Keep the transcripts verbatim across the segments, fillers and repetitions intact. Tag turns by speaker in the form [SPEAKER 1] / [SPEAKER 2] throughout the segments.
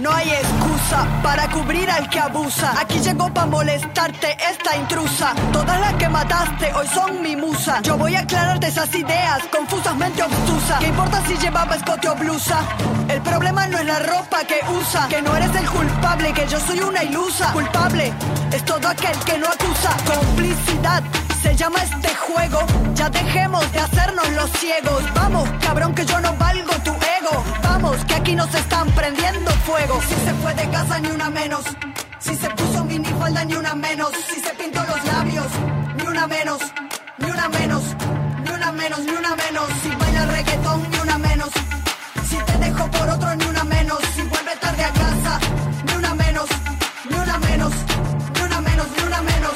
[SPEAKER 1] No hay excusa para cubrir al que abusa. Aquí llegó pa' molestarte esta intrusa. Todas las que mataste hoy son mi musa. Yo voy a aclararte esas ideas confusas, mente obtusa. ¿Qué importa si llevaba escote o blusa? El problema no es la ropa que usa, que no eres el culpable, que yo soy una ilusa. Culpable es todo aquel que no acusa. Complicidad se llama este juego. Ya dejemos de hacernos los ciegos. Vamos, cabrón, que yo no valgo tu ego. Vamos, que aquí nos están prendiendo fuego. Si se fue de casa ni una menos. Si se puso minifalda ni una menos. Si se pintó los labios ni una menos. Ni una menos, ni una menos, ni una menos. Si baila reggaetón ni una menos. Si te dejo por otro ni una menos. Si vuelve tarde a casa ni una menos. Ni una menos, ni una menos, ni una menos.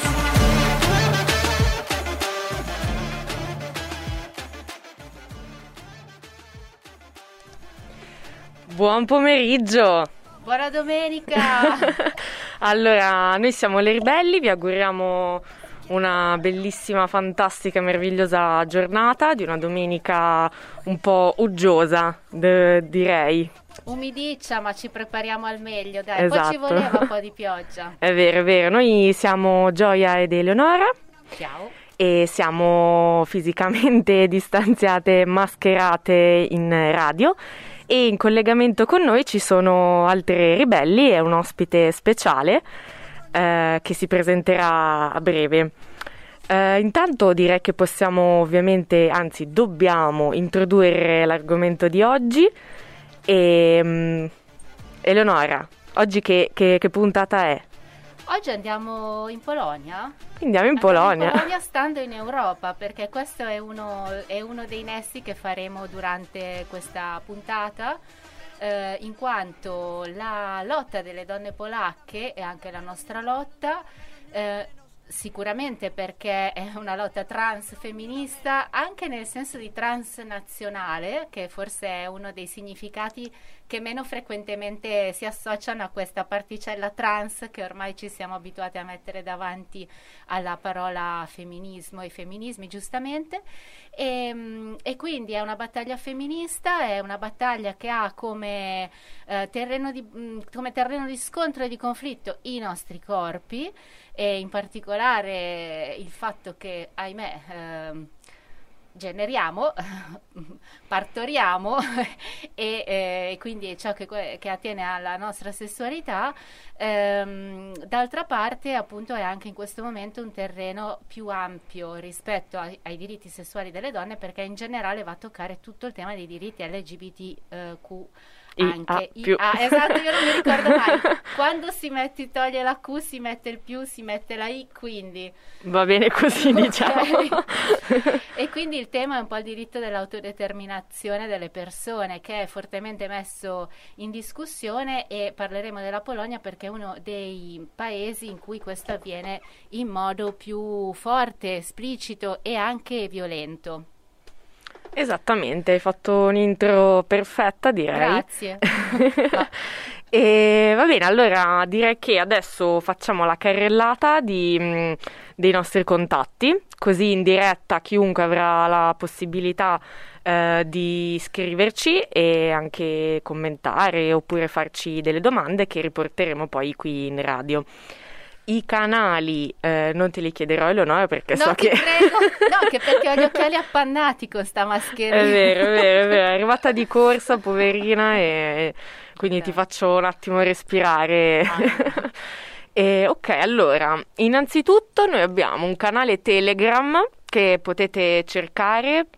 [SPEAKER 2] Buon pomeriggio!
[SPEAKER 3] Buona domenica!
[SPEAKER 2] Allora, noi siamo le Ribelli, vi auguriamo una bellissima, fantastica, meravigliosa giornata di una domenica un po' uggiosa, de- direi.
[SPEAKER 3] Umidiccia, ma ci prepariamo al meglio, dai.
[SPEAKER 2] Esatto.
[SPEAKER 3] Poi ci voleva un po' di pioggia.
[SPEAKER 2] È vero, è vero. Noi siamo Gioia ed Eleonora.
[SPEAKER 3] Ciao.
[SPEAKER 2] E siamo fisicamente distanziate, mascherate in radio. E in collegamento con noi ci sono altre ribelli e un ospite speciale eh, che si presenterà a breve. Eh, intanto direi che possiamo ovviamente, anzi dobbiamo introdurre l'argomento di oggi. E um, Eleonora, oggi che, che, che puntata è?
[SPEAKER 3] Oggi andiamo in Polonia.
[SPEAKER 2] Andiamo in
[SPEAKER 3] Andiamo
[SPEAKER 2] Polonia.
[SPEAKER 3] in Polonia stando in Europa, perché questo è uno, è uno dei nessi che faremo durante questa puntata, eh, in quanto la lotta delle donne polacche è anche la nostra lotta, eh, sicuramente perché è una lotta transfemminista, anche nel senso di transnazionale, che forse è uno dei significati che meno frequentemente si associano a questa particella trans che ormai ci siamo abituati a mettere davanti alla parola femminismo e femminismi, giustamente. E, e quindi è una battaglia femminista, è una battaglia che ha come, eh, terreno di, mh, come terreno di scontro e di conflitto i nostri corpi, e in particolare il fatto che, ahimè, eh, generiamo, partoriamo e eh, quindi ciò che, che attiene alla nostra sessualità. Ehm, d'altra parte, appunto, è anche in questo momento un terreno più ampio rispetto ai, ai diritti sessuali delle donne, perché in generale va a toccare tutto il tema dei diritti L G B T Q. Anche
[SPEAKER 2] I,
[SPEAKER 3] ah, esatto, io non mi ricordo mai. Quando si mette, toglie la Q, si mette il più, si mette la I, quindi
[SPEAKER 2] va bene così,
[SPEAKER 3] okay.
[SPEAKER 2] diciamo.
[SPEAKER 3] E quindi il tema è un po' il diritto dell'autodeterminazione delle persone, che è fortemente messo in discussione, e parleremo della Polonia perché è uno dei paesi in cui questo avviene in modo più forte, esplicito e anche violento.
[SPEAKER 2] Esattamente, hai fatto un'intro perfetta, direi.
[SPEAKER 3] Grazie.
[SPEAKER 2] E va bene, allora direi che adesso facciamo la carrellata di, mh, dei nostri contatti, così in diretta chiunque avrà la possibilità eh, di scriverci e anche commentare oppure farci delle domande che riporteremo poi qui in radio. I canali eh, non te li chiederò, Eleonora, perché
[SPEAKER 3] no,
[SPEAKER 2] so che...
[SPEAKER 3] prego. No, che perché ho gli occhiali appannati con sta mascherina.
[SPEAKER 2] È vero, è vero, è vero, è arrivata di corsa, poverina, e quindi
[SPEAKER 3] Esatto.
[SPEAKER 2] ti faccio un attimo respirare.
[SPEAKER 3] Ah.
[SPEAKER 2] E, ok, allora, innanzitutto noi abbiamo un canale Telegram che potete cercare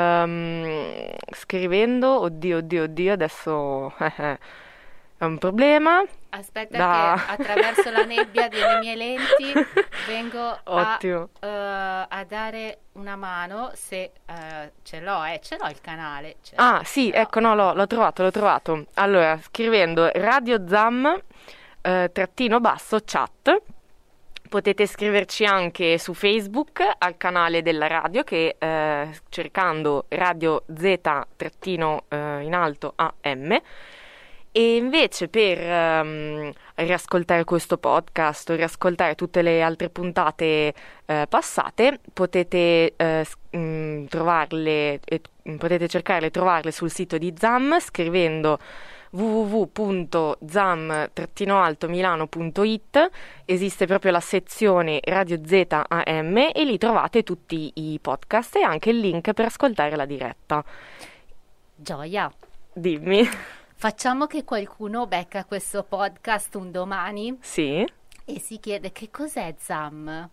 [SPEAKER 2] um, scrivendo, oddio, oddio, oddio, adesso è un problema.
[SPEAKER 3] Aspetta
[SPEAKER 2] da...
[SPEAKER 3] che attraverso la nebbia delle mie lenti vengo a, uh, a dare una mano, se uh, ce l'ho, eh, ce l'ho il canale. Ce
[SPEAKER 2] ah sì, ecco, no, l'ho, l'ho trovato, l'ho trovato. Allora, scrivendo Radio Zam eh, trattino basso chat, potete scriverci anche su Facebook al canale della radio, che eh, cercando Radio Z trattino eh, in alto A M. E invece per um, riascoltare questo podcast o riascoltare tutte le altre puntate eh, passate, potete eh, mh, trovarle, eh, potete cercarle e trovarle sul sito di Zam scrivendo w w w punto zam alto milano punto it. Esiste proprio la sezione Radio Z A M e lì trovate tutti i podcast e anche il link per ascoltare la diretta.
[SPEAKER 3] Gioia,
[SPEAKER 2] Dimmi.
[SPEAKER 3] facciamo che qualcuno becca questo podcast un domani
[SPEAKER 2] Sì.
[SPEAKER 3] e si chiede che cos'è Zam.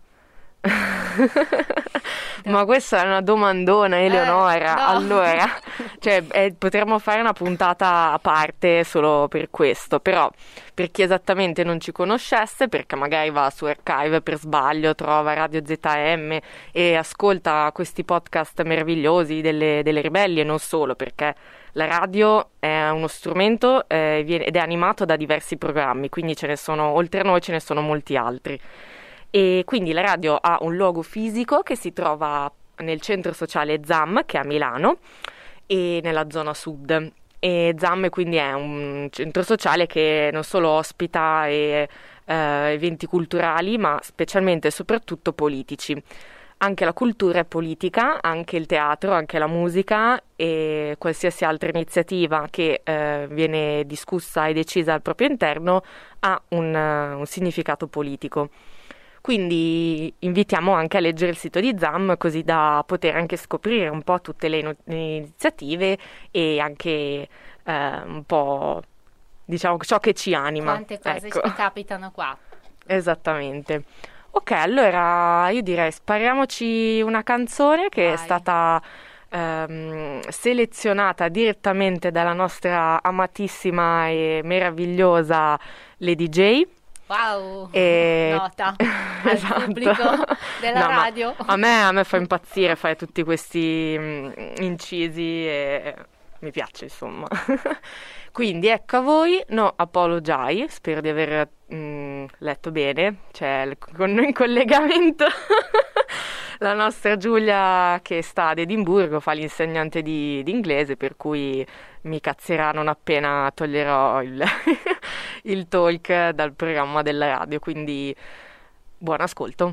[SPEAKER 2] Ma questa è una domandona, Eleonora.
[SPEAKER 3] Eh, no.
[SPEAKER 2] Allora, cioè, eh, potremmo fare una puntata a parte solo per questo, però per chi esattamente non ci conoscesse, perché magari va su Archive per sbaglio, trova Radio Z M e ascolta questi podcast meravigliosi delle, delle ribelli e non solo, perché la radio è uno strumento eh, viene- ed è animato da diversi programmi, quindi ce ne sono, oltre a noi ce ne sono molti altri. E quindi la radio ha un luogo fisico che si trova nel centro sociale Zam, che è a Milano, e nella zona sud. E Zam quindi è un centro sociale che non solo ospita e, eh, eventi culturali, ma specialmente e soprattutto politici. Anche la cultura è politica, anche il teatro, anche la musica e qualsiasi altra iniziativa che eh, viene discussa e decisa al proprio interno ha un, uh, un significato politico. Quindi invitiamo anche a leggere il sito di Zam, così da poter anche scoprire un po' tutte le, no- le iniziative e anche eh, un po', diciamo, ciò che ci anima.
[SPEAKER 3] Quante cose
[SPEAKER 2] Ecco.
[SPEAKER 3] ci capitano qua.
[SPEAKER 2] Esattamente. Ok, allora io direi spariamoci una canzone che è
[SPEAKER 3] Vai.
[SPEAKER 2] stata ehm, selezionata direttamente dalla nostra amatissima e meravigliosa Lady J.
[SPEAKER 3] Wow,
[SPEAKER 2] E-
[SPEAKER 3] nota al
[SPEAKER 2] Esatto.
[SPEAKER 3] pubblico della
[SPEAKER 2] No, ma
[SPEAKER 3] radio.
[SPEAKER 2] A me, a me fa impazzire fare tutti questi mm, incisi e mi piace, insomma. Quindi ecco a voi, No Apologize, spero di aver mm, letto bene, c'è il- con noi in collegamento la nostra Giulia che sta ad Edimburgo, fa l'insegnante di, di inglese, per cui mi cazzerà non appena toglierò il, il talk dal programma della radio, quindi buon ascolto.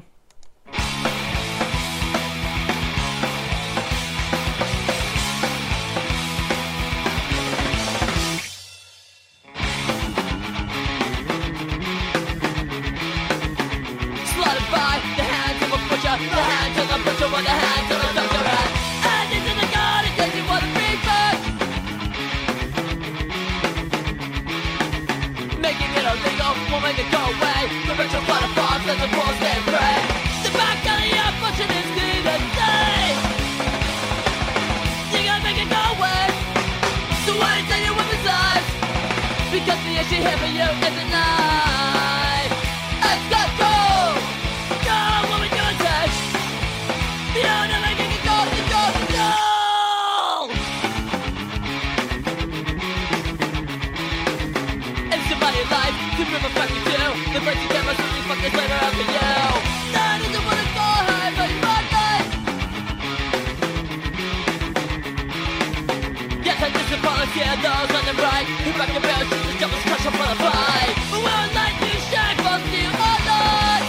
[SPEAKER 4] Slaughtered by the hands of a butcher, the hands of a butcher, or the hands of a doctor. And into the garden, taking what a reason. Making it illegal, woman to go away. The rich are part of farms and the poor stay free. The back of the opposition is clear to see. You gotta make it go away. So why did you tell your women's lives? Because the issue here for you is a lie. Let's go, go! Go, woman, you and touch. You're never gonna go, go, go! It's somebody's life, you remember fucking too. The break you never see me fuck this later after you. That isn't what it's for, hey, but you're right, babe. Yes, I disappoint, yeah, those on the right. Who back the barrel, the devil's crush up on the fight. Well, like you shag, but still all night.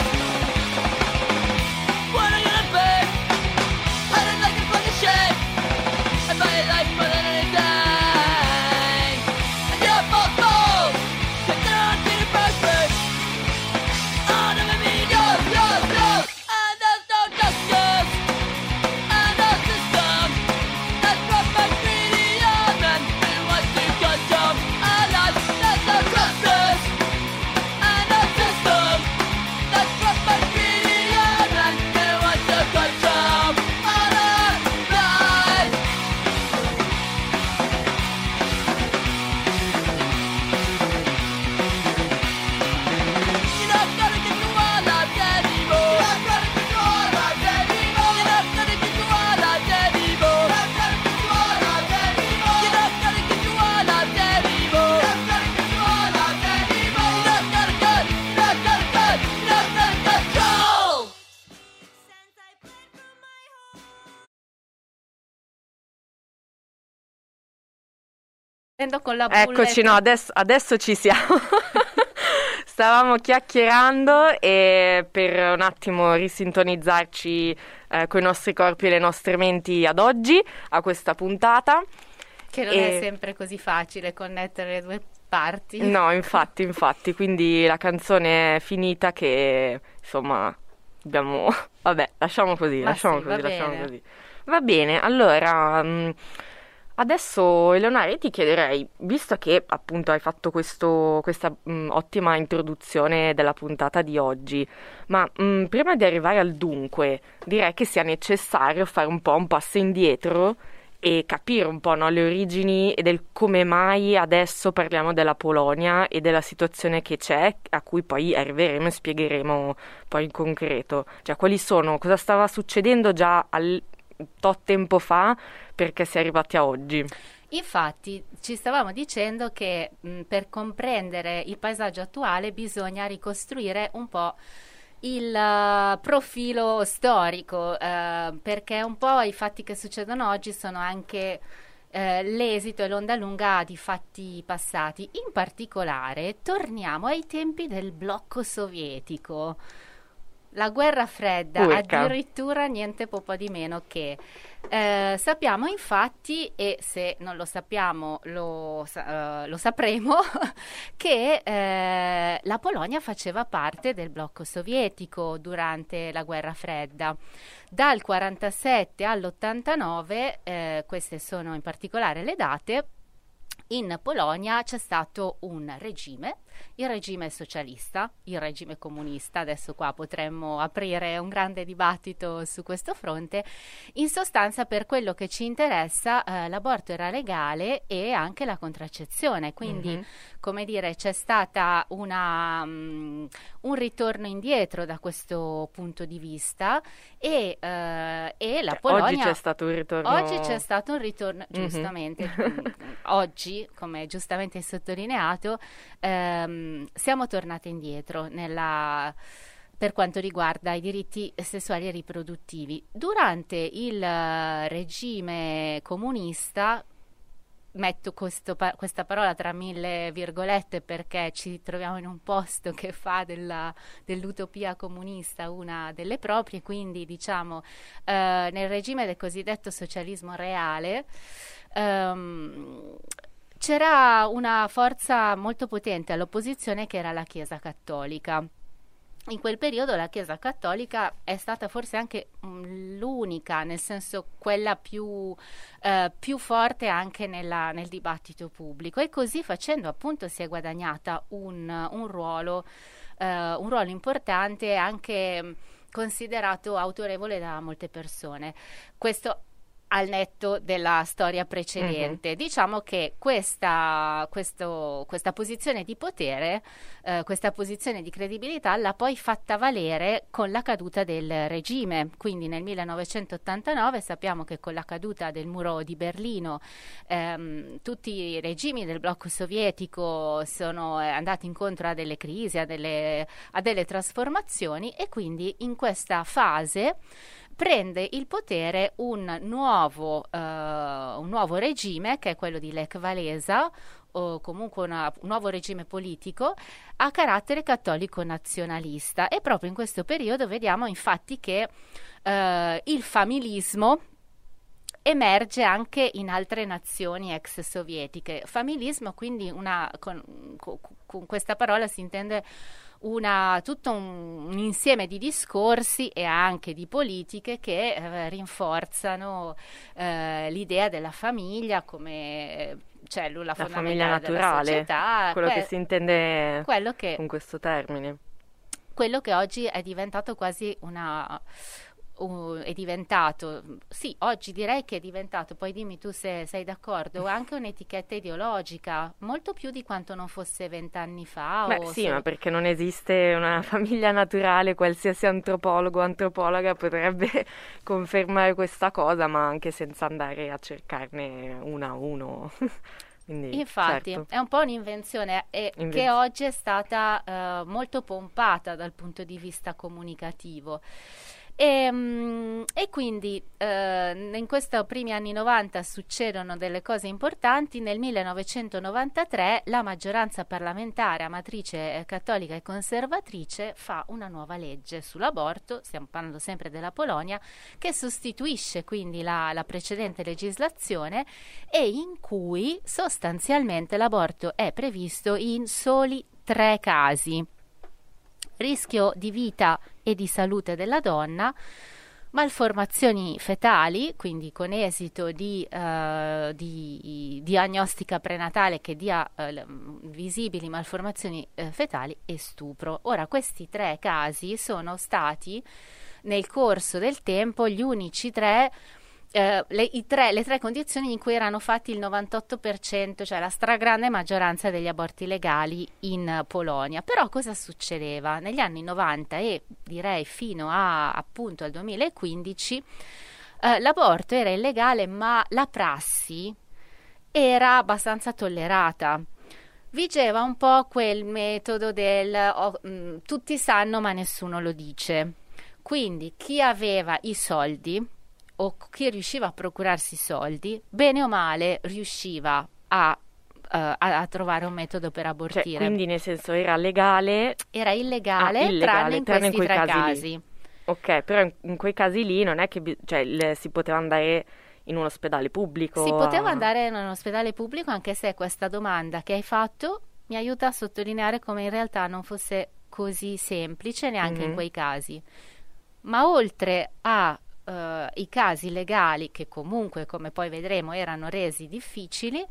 [SPEAKER 4] What are you gonna be? I don't like a fucking shit. I buy your life more than anything. And you're both bold. Cause they're on to the first place. Oh, never mean yours, yours, yours. And there's no justice. And no system. That's what makes greedy young men who want to control our lives. There's no justice. And no system. That's what makes greedy young men who want to control our lives. You're not gonna get to our lives anymore. You're not gonna get to our lives anymore. You're not gonna get to our lives anymore. You're not gonna get to our lives anymore. You're not gonna get to our lives anymore. You're not gonna get to our lives anymore. You're not gonna get, you're not gonna get, you're not gonna control.
[SPEAKER 3] Prendo con la bullet.
[SPEAKER 2] Eccoci, no, adesso, adesso ci siamo. Stavamo chiacchierando e per un attimo risintonizzarci eh, con i nostri corpi e le nostre menti ad oggi, a questa puntata.
[SPEAKER 3] Che non
[SPEAKER 2] E-
[SPEAKER 3] è sempre così facile connettere le due parti.
[SPEAKER 2] No, infatti, infatti, quindi la canzone è finita che, insomma, abbiamo... Vabbè, lasciamo così,
[SPEAKER 3] Ma
[SPEAKER 2] lasciamo
[SPEAKER 3] sì,
[SPEAKER 2] così,
[SPEAKER 3] va
[SPEAKER 2] lasciamo
[SPEAKER 3] bene.
[SPEAKER 2] così. Va bene, allora, mh, adesso Eleonora, io ti chiederei, visto che appunto hai fatto questo, questa mh, ottima introduzione della puntata di oggi, ma mh, prima di arrivare al dunque, direi che sia necessario fare un po' un passo indietro e capire un po', no, le origini e del come mai adesso parliamo della Polonia e della situazione che c'è, a cui poi arriveremo e spiegheremo poi in concreto. Cioè, quali sono, cosa stava succedendo già al tot tempo fa perché si è arrivati a oggi.
[SPEAKER 3] Infatti ci stavamo dicendo che mh, per comprendere il paesaggio attuale bisogna ricostruire un po' il eh, profilo storico, eh, perché un po' i fatti che succedono oggi sono anche eh, l'esito e l'onda lunga di fatti passati. In particolare torniamo ai tempi del blocco sovietico. La guerra fredda,
[SPEAKER 2] Urca.
[SPEAKER 3] addirittura niente po' di meno che. Eh, sappiamo infatti, e se non lo sappiamo lo, sa- eh, lo sapremo, che eh, la Polonia faceva parte del blocco sovietico durante la guerra fredda. Dal quarantasette all'ottantanove, eh, queste sono in particolare le date, in Polonia c'è stato un regime, il regime socialista, il regime comunista, adesso qua potremmo aprire un grande dibattito su questo fronte. In sostanza, per quello che ci interessa, eh, l'aborto era legale e anche la contraccezione, quindi
[SPEAKER 2] Mhm.
[SPEAKER 3] come dire, c'è stata una, mm, un ritorno indietro da questo punto di vista e, eh, e la
[SPEAKER 2] Cioè,
[SPEAKER 3] Polonia...
[SPEAKER 2] oggi c'è stato un ritorno.
[SPEAKER 3] Oggi c'è stato un ritorno,
[SPEAKER 2] Mhm.
[SPEAKER 3] giustamente, mm, oggi, come giustamente hai sottolineato, ehm, siamo tornate indietro nella, per quanto riguarda i diritti sessuali e riproduttivi. Durante il eh, regime comunista, metto questo pa- questa parola tra mille virgolette perché ci troviamo in un posto che fa della- dell'utopia comunista una delle proprie, quindi diciamo eh, nel regime del cosiddetto socialismo reale ehm, c'era una forza molto potente all'opposizione che era la Chiesa Cattolica. In quel periodo la Chiesa Cattolica è stata forse anche mm, l'unica, nel senso quella più, eh, più forte anche nella- nel dibattito pubblico, e così facendo appunto si è guadagnata un, un ruolo, eh, un ruolo importante, anche mm, considerato autorevole da molte persone. Questo al netto della storia precedente. Diciamo che questa, questo- questa posizione di potere, eh, questa posizione di credibilità l'ha poi fatta valere con la caduta del regime. Quindi nel millenovecentottantanove sappiamo che con la caduta del muro di Berlino ehm, tutti i regimi del blocco sovietico sono eh, andati incontro a delle crisi, a delle, a delle trasformazioni, e quindi in questa fase prende il potere un nuovo, eh, un nuovo regime, che è quello di Lech Walesa, o comunque una- un nuovo regime politico a carattere cattolico nazionalista. E proprio in questo periodo vediamo infatti che eh, il familismo emerge anche in altre nazioni ex sovietiche. Familismo, quindi una, con, con- con questa parola si intende una, tutto un, un insieme di discorsi e anche di politiche che eh, rinforzano eh, l'idea della famiglia come eh, cellula
[SPEAKER 2] La
[SPEAKER 3] fondamentale
[SPEAKER 2] famiglia
[SPEAKER 3] della
[SPEAKER 2] naturale,
[SPEAKER 3] società,
[SPEAKER 2] quello
[SPEAKER 3] que-
[SPEAKER 2] che si intende
[SPEAKER 3] quello che
[SPEAKER 2] con questo termine.
[SPEAKER 3] quello che oggi è diventato quasi una uh, è diventato, sì, oggi direi che è diventato, poi dimmi tu se sei d'accordo, anche un'etichetta ideologica, molto più di quanto non fosse vent'anni fa.
[SPEAKER 2] Beh,
[SPEAKER 3] o
[SPEAKER 2] sì,
[SPEAKER 3] solo-
[SPEAKER 2] ma perché non esiste una famiglia naturale, qualsiasi antropologo o antropologa potrebbe confermare questa cosa, ma anche senza andare a cercarne una a uno. Quindi,
[SPEAKER 3] Infatti,
[SPEAKER 2] certo.
[SPEAKER 3] è un po' un'invenzione e che
[SPEAKER 2] Invenz-
[SPEAKER 3] oggi è stata eh, molto pompata dal punto di vista comunicativo. E, mm, e quindi eh, in questi primi anni novanta succedono delle cose importanti. Nel millenovecentonovantatré la maggioranza parlamentare a matrice eh, cattolica e conservatrice fa una nuova legge sull'aborto, stiamo parlando sempre della Polonia, che sostituisce quindi la, la precedente legislazione e in cui sostanzialmente l'aborto è previsto in soli tre casi: rischio di vita e di salute della donna, malformazioni fetali, quindi con esito di eh, di diagnostica prenatale che dia eh, visibili malformazioni eh, fetali, e stupro. Ora, questi tre casi sono stati nel corso del tempo gli unici tre Uh, le, i tre, le tre condizioni in cui erano fatti il novantotto per cento, cioè la stragrande maggioranza degli aborti legali in uh, Polonia. Però cosa succedeva? Negli anni novanta e direi fino a appunto al duemilaquindici uh, l'aborto era illegale, ma la prassi era abbastanza tollerata. Vigeva un po' quel metodo del oh, mh, tutti sanno ma nessuno lo dice. Quindi chi aveva i soldi o chi riusciva a procurarsi soldi, bene o male riusciva a, uh, a, a trovare un metodo per abortire.
[SPEAKER 2] Cioè, quindi nel senso era legale?
[SPEAKER 3] Era illegale,
[SPEAKER 2] ah, illegale
[SPEAKER 3] tranne in
[SPEAKER 2] tranne
[SPEAKER 3] questi
[SPEAKER 2] in quei
[SPEAKER 3] tre
[SPEAKER 2] casi.
[SPEAKER 3] casi.
[SPEAKER 2] Ok, però in, in quei casi lì non è che bi- cioè, le, si poteva andare in un ospedale pubblico?
[SPEAKER 3] Si poteva
[SPEAKER 2] a...
[SPEAKER 3] andare in un ospedale pubblico, anche se questa domanda che hai fatto mi aiuta a sottolineare come in realtà non fosse così semplice neanche
[SPEAKER 2] mm-hmm.
[SPEAKER 3] in quei casi. Ma oltre a Uh, i casi legali, che comunque come poi vedremo erano resi difficili,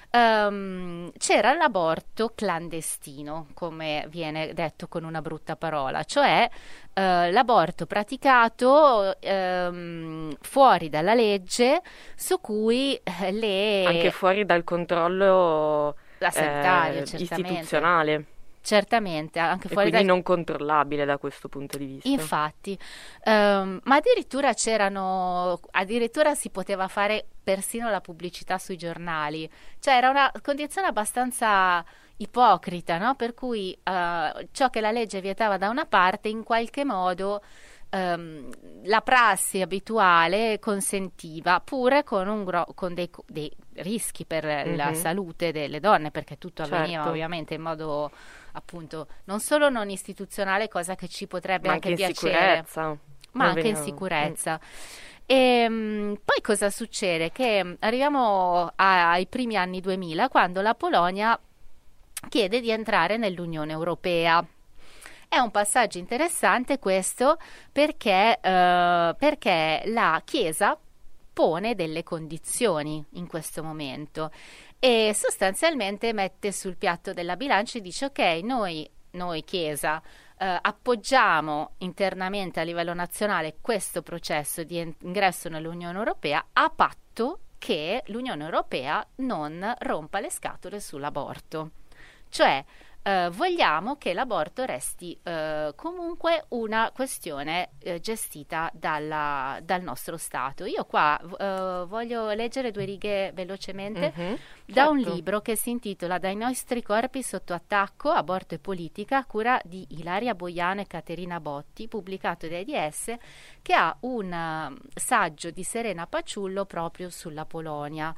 [SPEAKER 3] um, c'era l'aborto clandestino, come viene detto con una brutta parola, cioè uh, l'aborto praticato um, fuori dalla legge, su cui uh, le...
[SPEAKER 2] anche fuori dal controllo
[SPEAKER 3] la sanitario,
[SPEAKER 2] eh,
[SPEAKER 3] certamente.
[SPEAKER 2] istituzionale.
[SPEAKER 3] Certamente, anche
[SPEAKER 2] E
[SPEAKER 3] fuori
[SPEAKER 2] quindi
[SPEAKER 3] dal...
[SPEAKER 2] non controllabile da questo punto di vista.
[SPEAKER 3] Infatti, um, ma addirittura c'erano, addirittura si poteva fare persino la pubblicità sui giornali, cioè era una condizione abbastanza ipocrita, no? Per cui uh, ciò che la legge vietava da una parte in qualche modo um, la prassi abituale consentiva, pure con, un gro- con dei, dei rischi per mm-hmm. la salute delle donne, perché tutto avveniva
[SPEAKER 2] certo.
[SPEAKER 3] ovviamente in modo appunto non solo non istituzionale, cosa che ci potrebbe
[SPEAKER 2] ma
[SPEAKER 3] anche,
[SPEAKER 2] anche in
[SPEAKER 3] piacere,
[SPEAKER 2] sicurezza.
[SPEAKER 3] ma anche in
[SPEAKER 2] veniamo.
[SPEAKER 3] sicurezza. Mm. E um, poi cosa succede? Che arriviamo a, ai primi anni duemila, quando la Polonia chiede di entrare nell'Unione Europea. È un passaggio interessante questo, perché, uh, perché la Chiesa pone delle condizioni in questo momento e sostanzialmente mette sul piatto della bilancia e dice: ok, noi, noi Chiesa eh, appoggiamo internamente a livello nazionale questo processo di ingresso nell'Unione Europea, a patto che l'Unione Europea non rompa le scatole sull'aborto. Cioè Uh, vogliamo che l'aborto resti uh, comunque una questione uh, gestita dalla, dal nostro Stato. Io qua uh, voglio leggere due righe velocemente
[SPEAKER 2] mm-hmm,
[SPEAKER 3] da
[SPEAKER 2] certo.
[SPEAKER 3] un libro che si intitola Dai nostri corpi sotto attacco, aborto e politica, a cura di Ilaria Boiano e Caterina Botti, pubblicato da AIDS, che ha un uh, saggio di Serena Paciullo proprio sulla Polonia.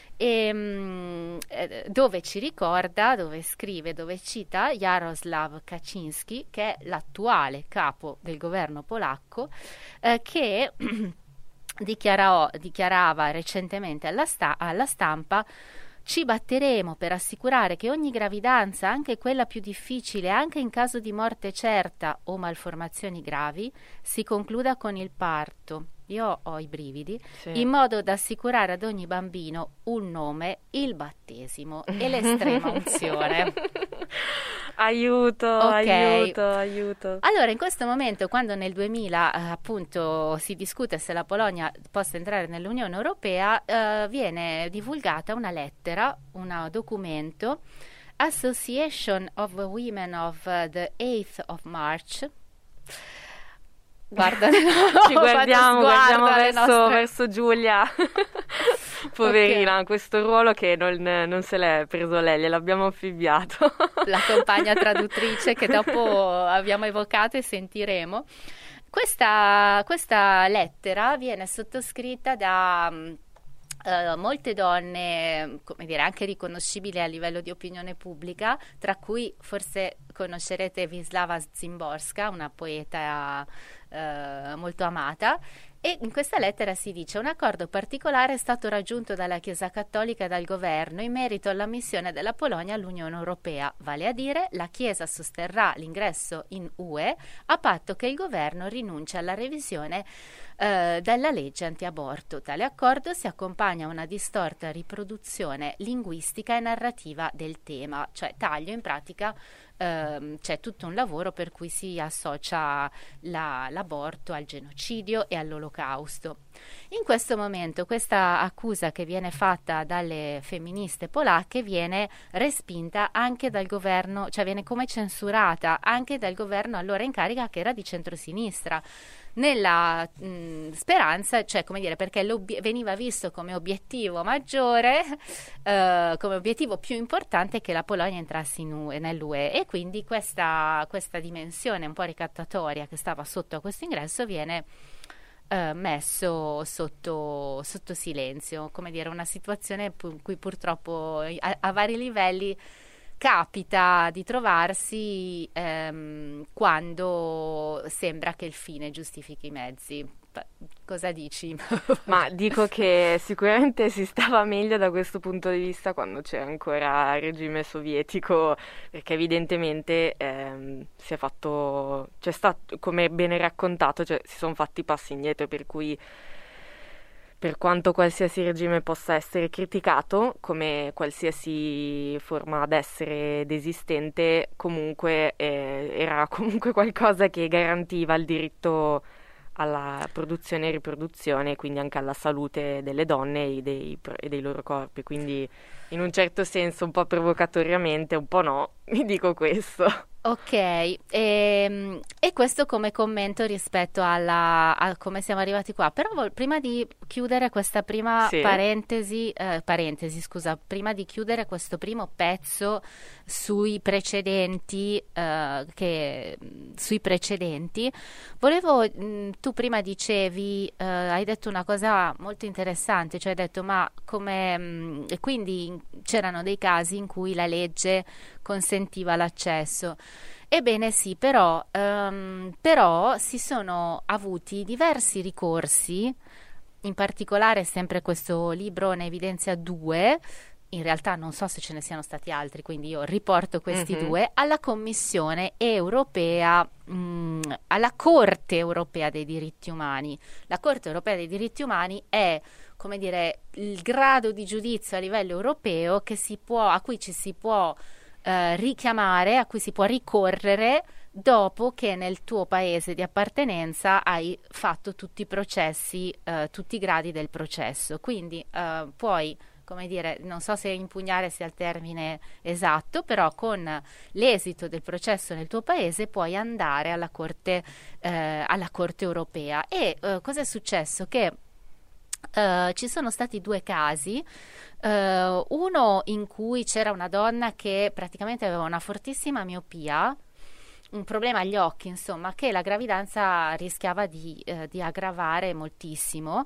[SPEAKER 3] E, dove ci ricorda, dove scrive, dove cita Jarosław Kaczyński, che è l'attuale capo del governo polacco, eh, che dichiarò, dichiarava recentemente alla, sta- alla stampa: ci batteremo per assicurare che ogni gravidanza, anche quella più difficile, anche in caso di morte certa o malformazioni gravi, si concluda con il parto. Io ho i brividi, sì. In modo da assicurare ad ogni bambino un nome, il battesimo e l'estrema unzione.
[SPEAKER 2] Aiuto,
[SPEAKER 3] okay.
[SPEAKER 2] aiuto, aiuto.
[SPEAKER 3] Allora, in questo momento, quando nel duemila eh, appunto si discute se la Polonia possa entrare nell'Unione Europea, eh, viene divulgata una lettera, un documento, Association of Women of uh, the eighth of March. Guarda,
[SPEAKER 2] ci guardiamo, guardiamo verso,
[SPEAKER 3] nostre...
[SPEAKER 2] verso Giulia. Poverina, okay. Questo ruolo che non, non se l'è preso lei, gliel'abbiamo affibbiato.
[SPEAKER 3] La compagna traduttrice che dopo abbiamo evocato e sentiremo. Questa, questa lettera viene sottoscritta da mh, eh, molte donne, come dire, anche riconoscibili a livello di opinione pubblica, tra cui forse conoscerete Wisława Szymborska, una poeta eh, molto amata. E in questa lettera si dice: un accordo particolare è stato raggiunto dalla Chiesa Cattolica e dal governo in merito all'ammissione della Polonia all'Unione Europea, vale a dire la Chiesa sosterrà l'ingresso in U E a patto che il governo rinunci alla revisione eh, della legge antiaborto. Tale accordo si accompagna a una distorta riproduzione linguistica e narrativa del tema, cioè taglio in pratica. Uh, c'è tutto un lavoro per cui si associa la, l'aborto al genocidio e all'olocausto. In questo momento questa accusa che viene fatta dalle femministe polacche viene respinta anche dal governo, cioè viene come censurata anche dal governo allora in carica, che era di centrosinistra, nella mh, speranza, cioè come dire, perché veniva visto come obiettivo maggiore, eh, come obiettivo più importante che la Polonia entrasse in U E, nell'U E, e quindi questa, questa dimensione un po' ricattatoria che stava sotto a questo ingresso viene eh, messo sotto, sotto silenzio, come dire, una situazione in cui purtroppo a, a vari livelli capita di trovarsi ehm, quando sembra che il fine giustifichi i mezzi. Cosa dici?
[SPEAKER 2] Ma dico che sicuramente si stava meglio da questo punto di vista quando c'era ancora il regime sovietico, perché evidentemente ehm, si è fatto, c'è stato, come bene raccontato, cioè si sono fatti passi indietro, per cui per quanto qualsiasi regime possa essere criticato, come qualsiasi forma d'essere desistente, comunque eh, era comunque qualcosa che garantiva il diritto alla produzione e riproduzione, quindi anche alla salute delle donne e dei, e dei loro corpi. Quindi in un certo senso, un po' provocatoriamente, un po' no, mi dico questo.
[SPEAKER 3] Ok, e, e questo come commento rispetto alla, a come siamo arrivati qua. Però vol- prima di chiudere questa prima
[SPEAKER 2] Sì.
[SPEAKER 3] parentesi, eh, parentesi, scusa, prima di chiudere questo primo pezzo sui precedenti, eh, che, sui precedenti, volevo, mh, tu prima dicevi, eh, hai detto una cosa molto interessante, cioè hai detto ma come, mh, e quindi c'erano dei casi in cui la legge consentiva l'accesso. Ebbene sì, però, um, però si sono avuti diversi ricorsi, in particolare sempre questo libro ne evidenzia due, in realtà non so se ce ne siano stati altri, quindi io riporto questi
[SPEAKER 2] Mm-hmm.
[SPEAKER 3] due, alla Commissione europea, mh, alla Corte europea dei diritti umani. La Corte europea dei diritti umani è, come dire, il grado di giudizio a livello europeo che si può, a cui ci si può Uh, richiamare, a cui si può ricorrere dopo che nel tuo paese di appartenenza hai fatto tutti i processi, uh, tutti i gradi del processo. Quindi uh, puoi, come dire, non so se impugnare sia il termine esatto, però con l'esito del processo nel tuo paese puoi andare alla Corte, uh, alla Corte europea. E uh, cosa è successo? Che Uh, ci sono stati due casi, uh, uno in cui c'era una donna che praticamente aveva una fortissima miopia, un problema agli occhi, insomma, che la gravidanza rischiava di, eh, di aggravare moltissimo,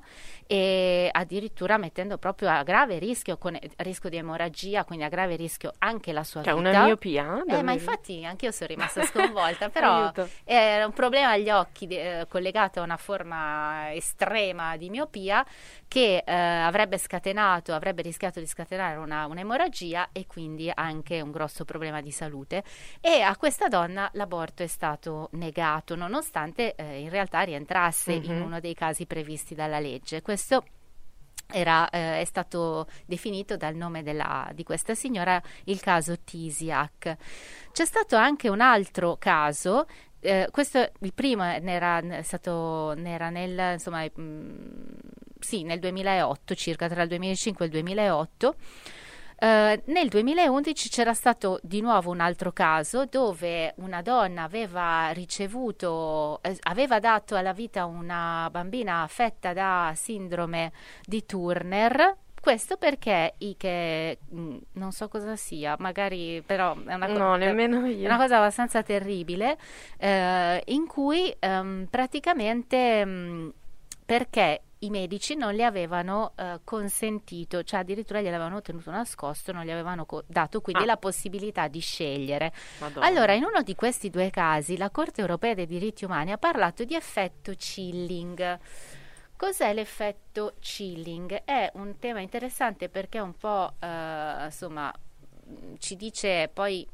[SPEAKER 3] e addirittura mettendo proprio a grave rischio, con rischio di emorragia, quindi a grave rischio anche la sua
[SPEAKER 2] Cioè
[SPEAKER 3] vita.
[SPEAKER 2] una miopia?
[SPEAKER 3] Eh, ma infatti anch'io sono rimasta sconvolta, però
[SPEAKER 2] Aiuto.
[SPEAKER 3] era un problema agli occhi eh, collegato a una forma estrema di miopia che eh, avrebbe scatenato, avrebbe rischiato di scatenare una, un'emorragia e quindi anche un grosso problema di salute. E a questa donna l'aborto è stato negato, nonostante eh, in realtà rientrasse
[SPEAKER 2] Mm-hmm.
[SPEAKER 3] in uno dei casi previsti dalla legge. Questo era, eh, è stato definito dal nome della, di questa signora il caso Tisiak. C'è stato anche un altro caso. Eh, questo il primo n'era, è stato n'era nel insomma mh, sì, nel duemilaotto, circa tra il duemilacinque e il duemilaotto. Uh, nel duemilaundici c'era stato di nuovo un altro caso dove una donna aveva ricevuto, eh, aveva dato alla vita una bambina affetta da sindrome di Turner. questo perché i che mh, non so cosa sia, magari però è una, co-
[SPEAKER 2] No, nemmeno
[SPEAKER 3] è
[SPEAKER 2] io.
[SPEAKER 3] una cosa abbastanza terribile, eh, in cui ehm, praticamente mh, perché i medici non gli avevano eh, consentito, cioè addirittura gliel'avevano tenuto nascosto, non gli avevano co- dato quindi
[SPEAKER 2] Ah.
[SPEAKER 3] la possibilità di scegliere.
[SPEAKER 2] Madonna.
[SPEAKER 3] Allora, in uno di questi due casi, la Corte europea dei diritti umani ha parlato di effetto chilling. Cos'è l'effetto chilling? È un tema interessante perché un po', eh, insomma, mh, ci dice poi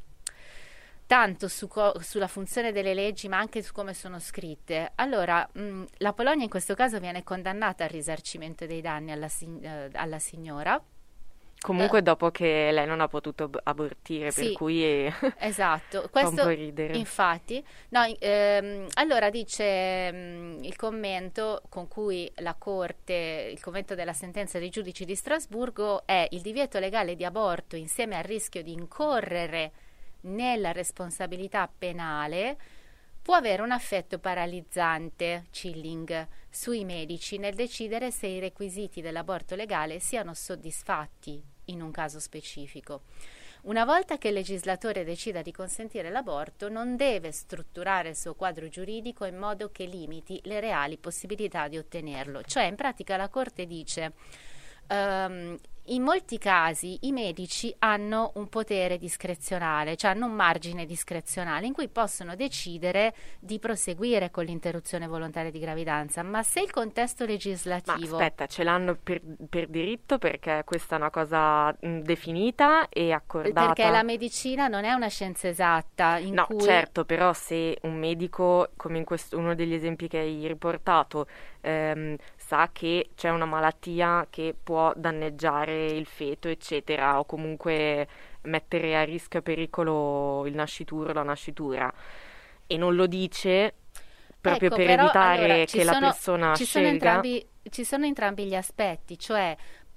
[SPEAKER 3] tanto su co- sulla funzione delle leggi, ma anche su come sono scritte. Allora, mh, la Polonia in questo caso viene condannata al risarcimento dei danni alla, sig- eh, alla signora.
[SPEAKER 2] Comunque
[SPEAKER 3] Eh.
[SPEAKER 2] dopo che lei non ha potuto ab- abortire,
[SPEAKER 3] Sì.
[SPEAKER 2] per cui è-
[SPEAKER 3] Esatto,
[SPEAKER 2] fa un
[SPEAKER 3] questo
[SPEAKER 2] po' ridere.
[SPEAKER 3] infatti, no, ehm, allora dice mh, il commento con cui la Corte, il commento della sentenza dei giudici di Strasburgo è: il divieto legale di aborto insieme al rischio di incorrere nella responsabilità penale può avere un effetto paralizzante, chilling, sui medici nel decidere se i requisiti dell'aborto legale siano soddisfatti in un caso specifico. Una volta che il legislatore decida di consentire l'aborto, non deve strutturare il suo quadro giuridico in modo che limiti le reali possibilità di ottenerlo. Cioè, in pratica la Corte dice: ehm, in molti casi i medici hanno un potere discrezionale, cioè hanno un margine discrezionale in cui possono decidere di proseguire con l'interruzione volontaria di gravidanza, ma se il contesto
[SPEAKER 2] Ma
[SPEAKER 3] legislativo...
[SPEAKER 2] aspetta, ce l'hanno per, per diritto perché questa è una cosa mh, definita e accordata.
[SPEAKER 3] Perché la medicina non è una scienza esatta in
[SPEAKER 2] No,
[SPEAKER 3] cui...
[SPEAKER 2] certo, però se un medico, come in questo, uno degli esempi che hai riportato, ehm, sa che c'è una malattia che può danneggiare il feto, eccetera, o comunque mettere a rischio e pericolo il nascituro o la nascitura, e non lo dice proprio
[SPEAKER 3] Ecco,
[SPEAKER 2] per
[SPEAKER 3] però,
[SPEAKER 2] evitare
[SPEAKER 3] allora, ci
[SPEAKER 2] che la
[SPEAKER 3] sono-
[SPEAKER 2] persona
[SPEAKER 3] ci sono,
[SPEAKER 2] scelga.
[SPEAKER 3] entrambi, ci sono entrambi gli aspetti, cioè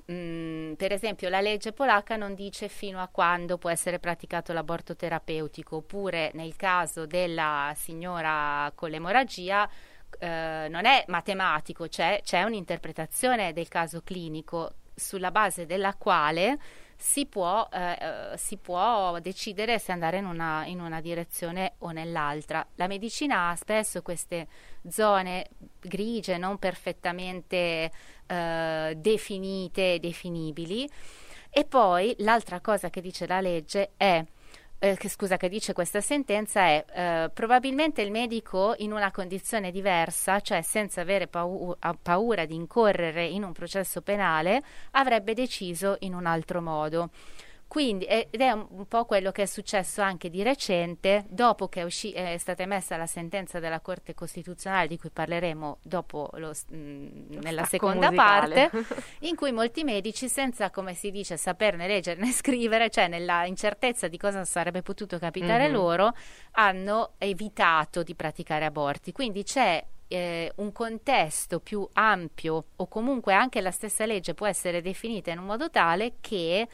[SPEAKER 3] mh, per esempio la legge polacca non dice fino a quando può essere praticato l'aborto terapeutico, oppure nel caso della signora con l'emorragia eh, non è matematico, c'è, c'è un'interpretazione del caso clinico sulla base della quale si può, eh, eh, si può decidere se andare in una, in una direzione o nell'altra. La medicina ha spesso queste zone grigie, non perfettamente eh, definite e definibili. E poi l'altra cosa che dice la legge è eh, che scusa che dice questa sentenza è eh, probabilmente il medico in una condizione diversa, cioè senza avere pau- paura di incorrere in un processo penale, avrebbe deciso in un altro modo. Quindi, ed è un, un po' quello che è successo anche di recente, dopo che è, usci- è stata emessa la sentenza della Corte Costituzionale, di cui parleremo dopo lo, mh, nella
[SPEAKER 2] Stacco
[SPEAKER 3] seconda
[SPEAKER 2] musicale.
[SPEAKER 3] parte, in cui molti medici, senza, come si dice, saperne leggere né scrivere, cioè nella incertezza di cosa sarebbe potuto capitare
[SPEAKER 2] Mhm.
[SPEAKER 3] loro, hanno evitato di praticare aborti. Quindi c'è eh, un contesto più ampio, o comunque anche la stessa legge può essere definita in un modo tale che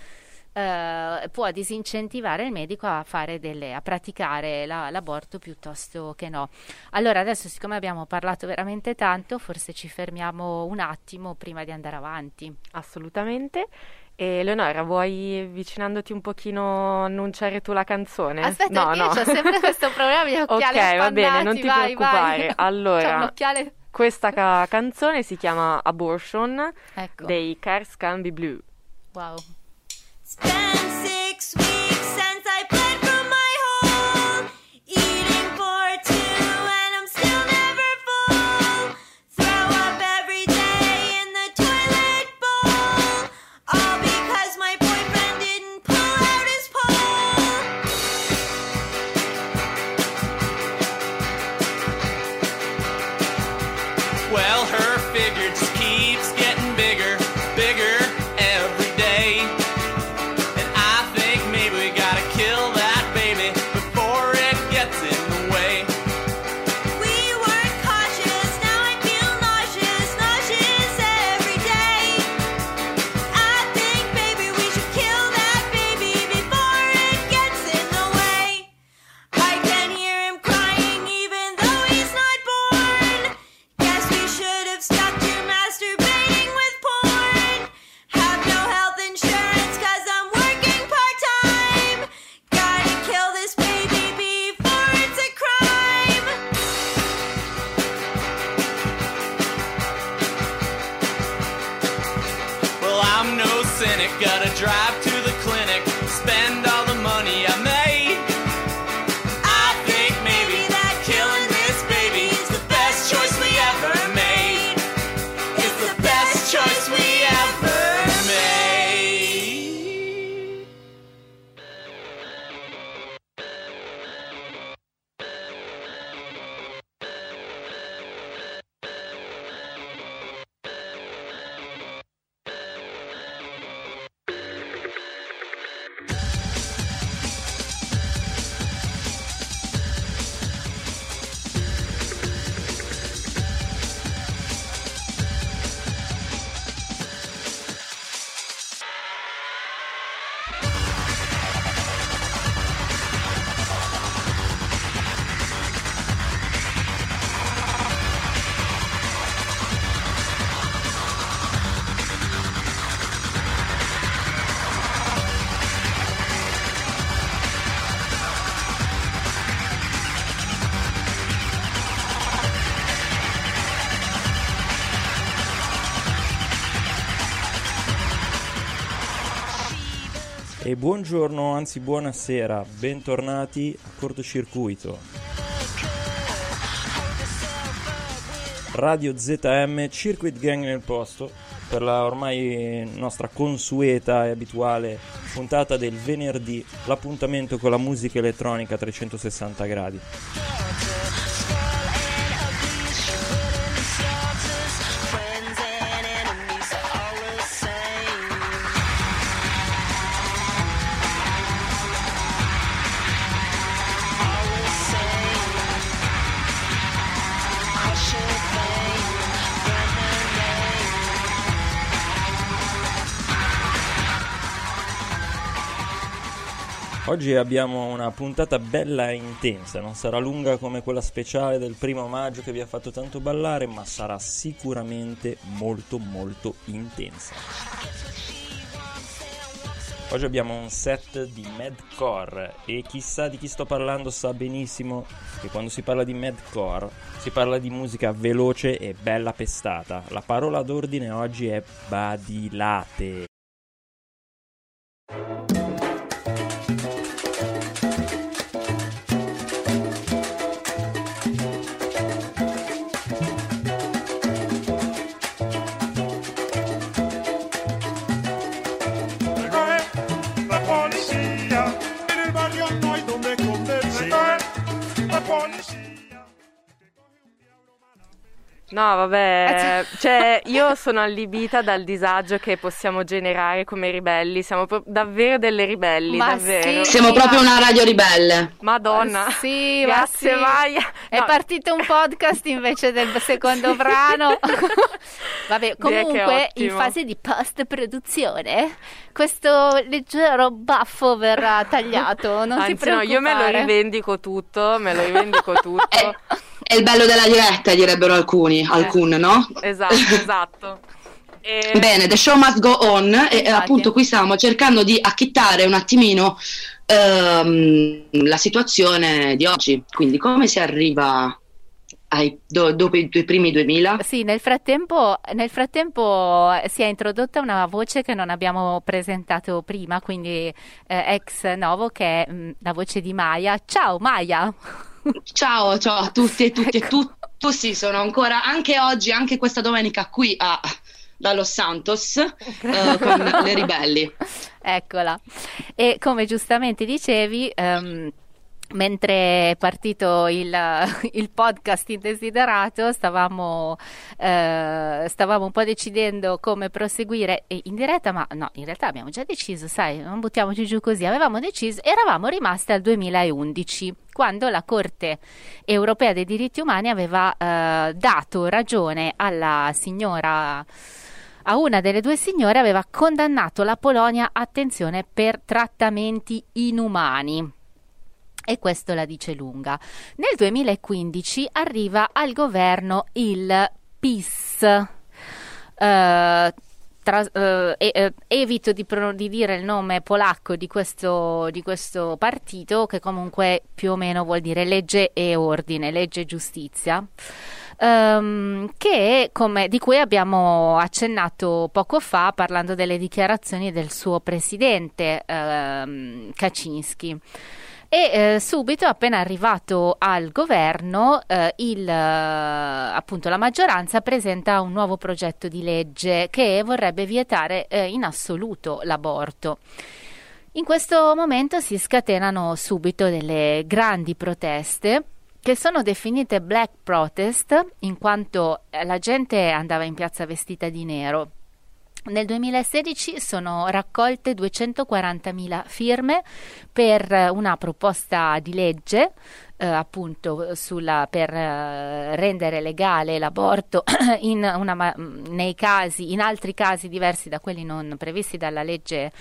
[SPEAKER 3] eh, può disincentivare il medico a fare delle, a praticare la- l'aborto piuttosto che no. Allora adesso, siccome abbiamo parlato veramente tanto, forse ci fermiamo un attimo prima di andare avanti.
[SPEAKER 2] Assolutamente. E Leonora, vuoi, avvicinandoti un pochino, annunciare tu la canzone?
[SPEAKER 3] Aspetta,
[SPEAKER 2] No,
[SPEAKER 3] perché io
[SPEAKER 2] no.
[SPEAKER 3] c'ho sempre questo problema di occhiali
[SPEAKER 2] Ok, va bene,
[SPEAKER 3] appannati,
[SPEAKER 2] non ti
[SPEAKER 3] vai,
[SPEAKER 2] preoccupare.
[SPEAKER 3] vai.
[SPEAKER 2] Allora,
[SPEAKER 3] C'ho un occhiale...
[SPEAKER 2] questa ca- canzone si chiama Abortion
[SPEAKER 3] Ecco.
[SPEAKER 2] dei Cars Can Be Blue.
[SPEAKER 3] Wow.
[SPEAKER 5] It's been six weeks since I bled from my hole, eating for two and I'm still never full. Throw up every day in the toilet bowl, all because my boyfriend didn't pull out his pole.
[SPEAKER 6] Well, her figure just keeps getting bigger, bigger every day. And I think maybe cynic. Gotta drive to the clinic, spend all the money I made. I think maybe that killing this baby is the best choice we ever made. It's the best choice we ever made.
[SPEAKER 7] E buongiorno, anzi buonasera, bentornati a Cortocircuito. Radio Z M, Circuit Gang nel posto, per la ormai nostra consueta e abituale puntata del venerdì, l'appuntamento con la musica elettronica a trecentosessanta gradi. Oggi abbiamo una puntata bella e intensa, non sarà lunga come quella speciale del primo maggio che vi ha fatto tanto ballare, ma sarà sicuramente molto molto intensa. Oggi abbiamo un set di Madcore e chissà di chi sto parlando sa benissimo che quando si parla di Madcore si parla di musica veloce e bella pestata. La parola d'ordine oggi è badilate.
[SPEAKER 2] No, vabbè, cioè io sono allibita dal disagio che possiamo generare come ribelli, siamo pro- davvero delle ribelli,
[SPEAKER 3] Ma
[SPEAKER 2] davvero.
[SPEAKER 3] sì.
[SPEAKER 8] Siamo proprio una radio ribelle.
[SPEAKER 2] Madonna,
[SPEAKER 3] Sì,
[SPEAKER 2] grazie
[SPEAKER 3] ma sì.
[SPEAKER 2] Maia.
[SPEAKER 3] È
[SPEAKER 2] No,
[SPEAKER 3] partito un podcast invece del secondo brano. Vabbè,
[SPEAKER 2] Direi che è
[SPEAKER 3] comunque in
[SPEAKER 2] ottimo.
[SPEAKER 3] fase di post-produzione questo leggero baffo verrà tagliato, non
[SPEAKER 2] Anzi,
[SPEAKER 3] ti
[SPEAKER 2] no,
[SPEAKER 3] preoccupare.
[SPEAKER 2] io me lo rivendico tutto, me lo rivendico tutto.
[SPEAKER 8] È, è il bello della diretta, direbbero alcuni, alcun, no?
[SPEAKER 2] Esatto, esatto. E...
[SPEAKER 8] Bene, the show must go on e
[SPEAKER 3] Infatti.
[SPEAKER 8] appunto qui stiamo cercando di acchittare un attimino ehm, la situazione di oggi, quindi come si arriva ai, do- dopo i, i primi duemila?
[SPEAKER 3] Sì, nel frattempo, nel frattempo si è introdotta una voce che non abbiamo presentato prima, quindi eh, ex novo, che è mh, la voce di Maya. Ciao Maya!
[SPEAKER 8] Ciao, ciao a tutti e tutti
[SPEAKER 3] Ecco.
[SPEAKER 8] e tu, tu sì, sono ancora anche oggi, anche questa domenica qui a da Los Santos eh, con le ribelli.
[SPEAKER 3] Eccola. E come giustamente dicevi, ehm, mentre è partito il, il podcast indesiderato, stavamo, eh, stavamo un po' decidendo come proseguire e in diretta, ma no, in realtà abbiamo già deciso, sai, non buttiamoci giù così, avevamo deciso, eravamo rimaste al duemilaundici, quando la Corte Europea dei Diritti Umani aveva eh, dato ragione alla signora, a una delle due signore, aveva condannato la Polonia, attenzione, per trattamenti inumani. E questo la dice lunga. Nel duemilaquindici arriva al governo il P I S. Eh, tra, eh, eh, evito di, pro, di dire il nome polacco di questo, di questo partito, che comunque più o meno vuol dire legge e ordine, legge e giustizia. ehm, che come, di cui abbiamo accennato poco fa parlando delle dichiarazioni del suo presidente ehm, Kaczynski. E eh, subito, appena arrivato al governo, eh, il, eh, appunto, la maggioranza presenta un nuovo progetto di legge che vorrebbe vietare eh, in assoluto l'aborto. In questo momento si scatenano subito delle grandi proteste che sono definite black protest, in quanto la gente andava in piazza vestita di nero. Nel duemilasedici sono raccolte duecentoquarantamila firme per una proposta di legge eh, appunto sulla, per eh, rendere legale l'aborto in, una, nei casi, in altri casi diversi da quelli non previsti dalla legge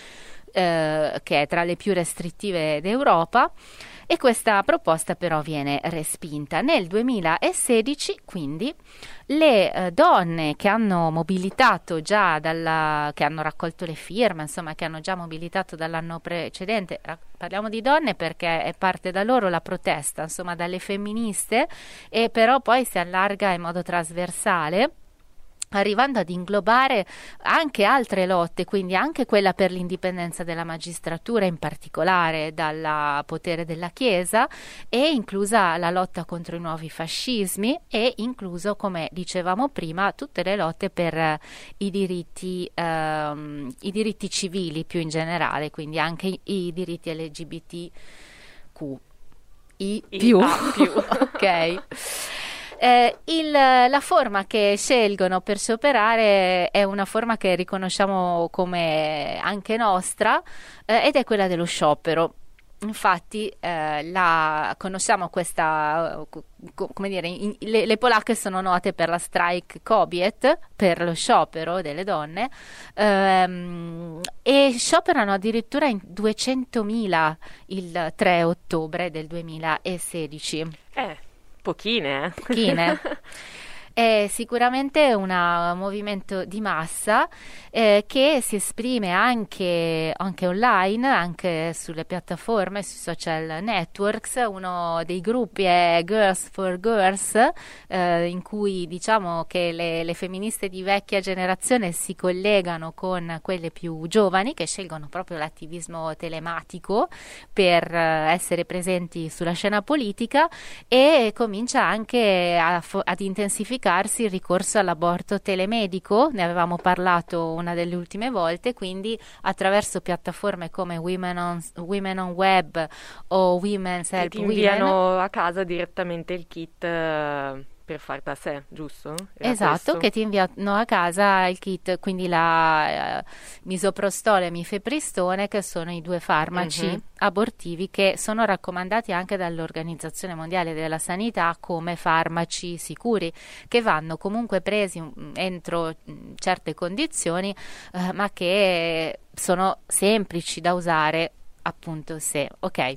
[SPEAKER 3] eh, che è tra le più restrittive d'Europa. E questa proposta però viene respinta. Nel duemilasedici, quindi, le eh, donne che hanno mobilitato già dalla, che hanno raccolto le firme, insomma, che hanno già mobilitato dall'anno precedente, ra- parliamo di donne perché è parte da loro la protesta, insomma, dalle femministe, e però poi si allarga in modo trasversale, arrivando ad inglobare anche altre lotte, quindi anche quella per l'indipendenza della magistratura, in particolare dal potere della Chiesa, e inclusa la lotta contro i nuovi fascismi, e incluso, come dicevamo prima, tutte le lotte per eh, i diritti ehm, i diritti civili più in generale, quindi anche i, i diritti L G B T Q I più, più. Ok. Eh, il, la forma che scelgono per scioperare è una forma che riconosciamo come anche nostra, eh, ed è quella dello sciopero. Infatti eh, la conosciamo questa, co- come dire, in, le, le polacche sono note per la strike kobiet, per lo sciopero delle donne, ehm, e scioperano addirittura in duecentomila il tre ottobre del duemilasedici.
[SPEAKER 2] Eh. Pochine, eh?
[SPEAKER 3] Pochine. È sicuramente una- un movimento di massa eh, che si esprime anche, anche online, anche sulle piattaforme, sui social networks. Uno dei gruppi è Girls for Girls, eh, in cui diciamo che le, le femministe di vecchia generazione si collegano con quelle più giovani, che scelgono proprio l'attivismo telematico per eh, essere presenti sulla scena politica, e comincia anche a fo- ad intensificarsi il ricorso all'aborto telemedico. Ne avevamo parlato una delle ultime volte, quindi attraverso piattaforme come Women on, Women on Web o Women's
[SPEAKER 2] Che
[SPEAKER 3] Help
[SPEAKER 2] ti
[SPEAKER 3] Women.
[SPEAKER 2] inviano a casa direttamente il kit eh, per far da sé, giusto? Era
[SPEAKER 3] Esatto,
[SPEAKER 2] questo?
[SPEAKER 3] che ti inviano a casa il kit, quindi la eh, misoprostolo e mifepristone, che sono i due farmaci
[SPEAKER 2] Mhm.
[SPEAKER 3] abortivi che sono raccomandati anche dall'Organizzazione Mondiale della Sanità come farmaci sicuri, che vanno comunque presi mm, entro mm, certe condizioni, eh, ma che sono semplici da usare. Appunto, se ok.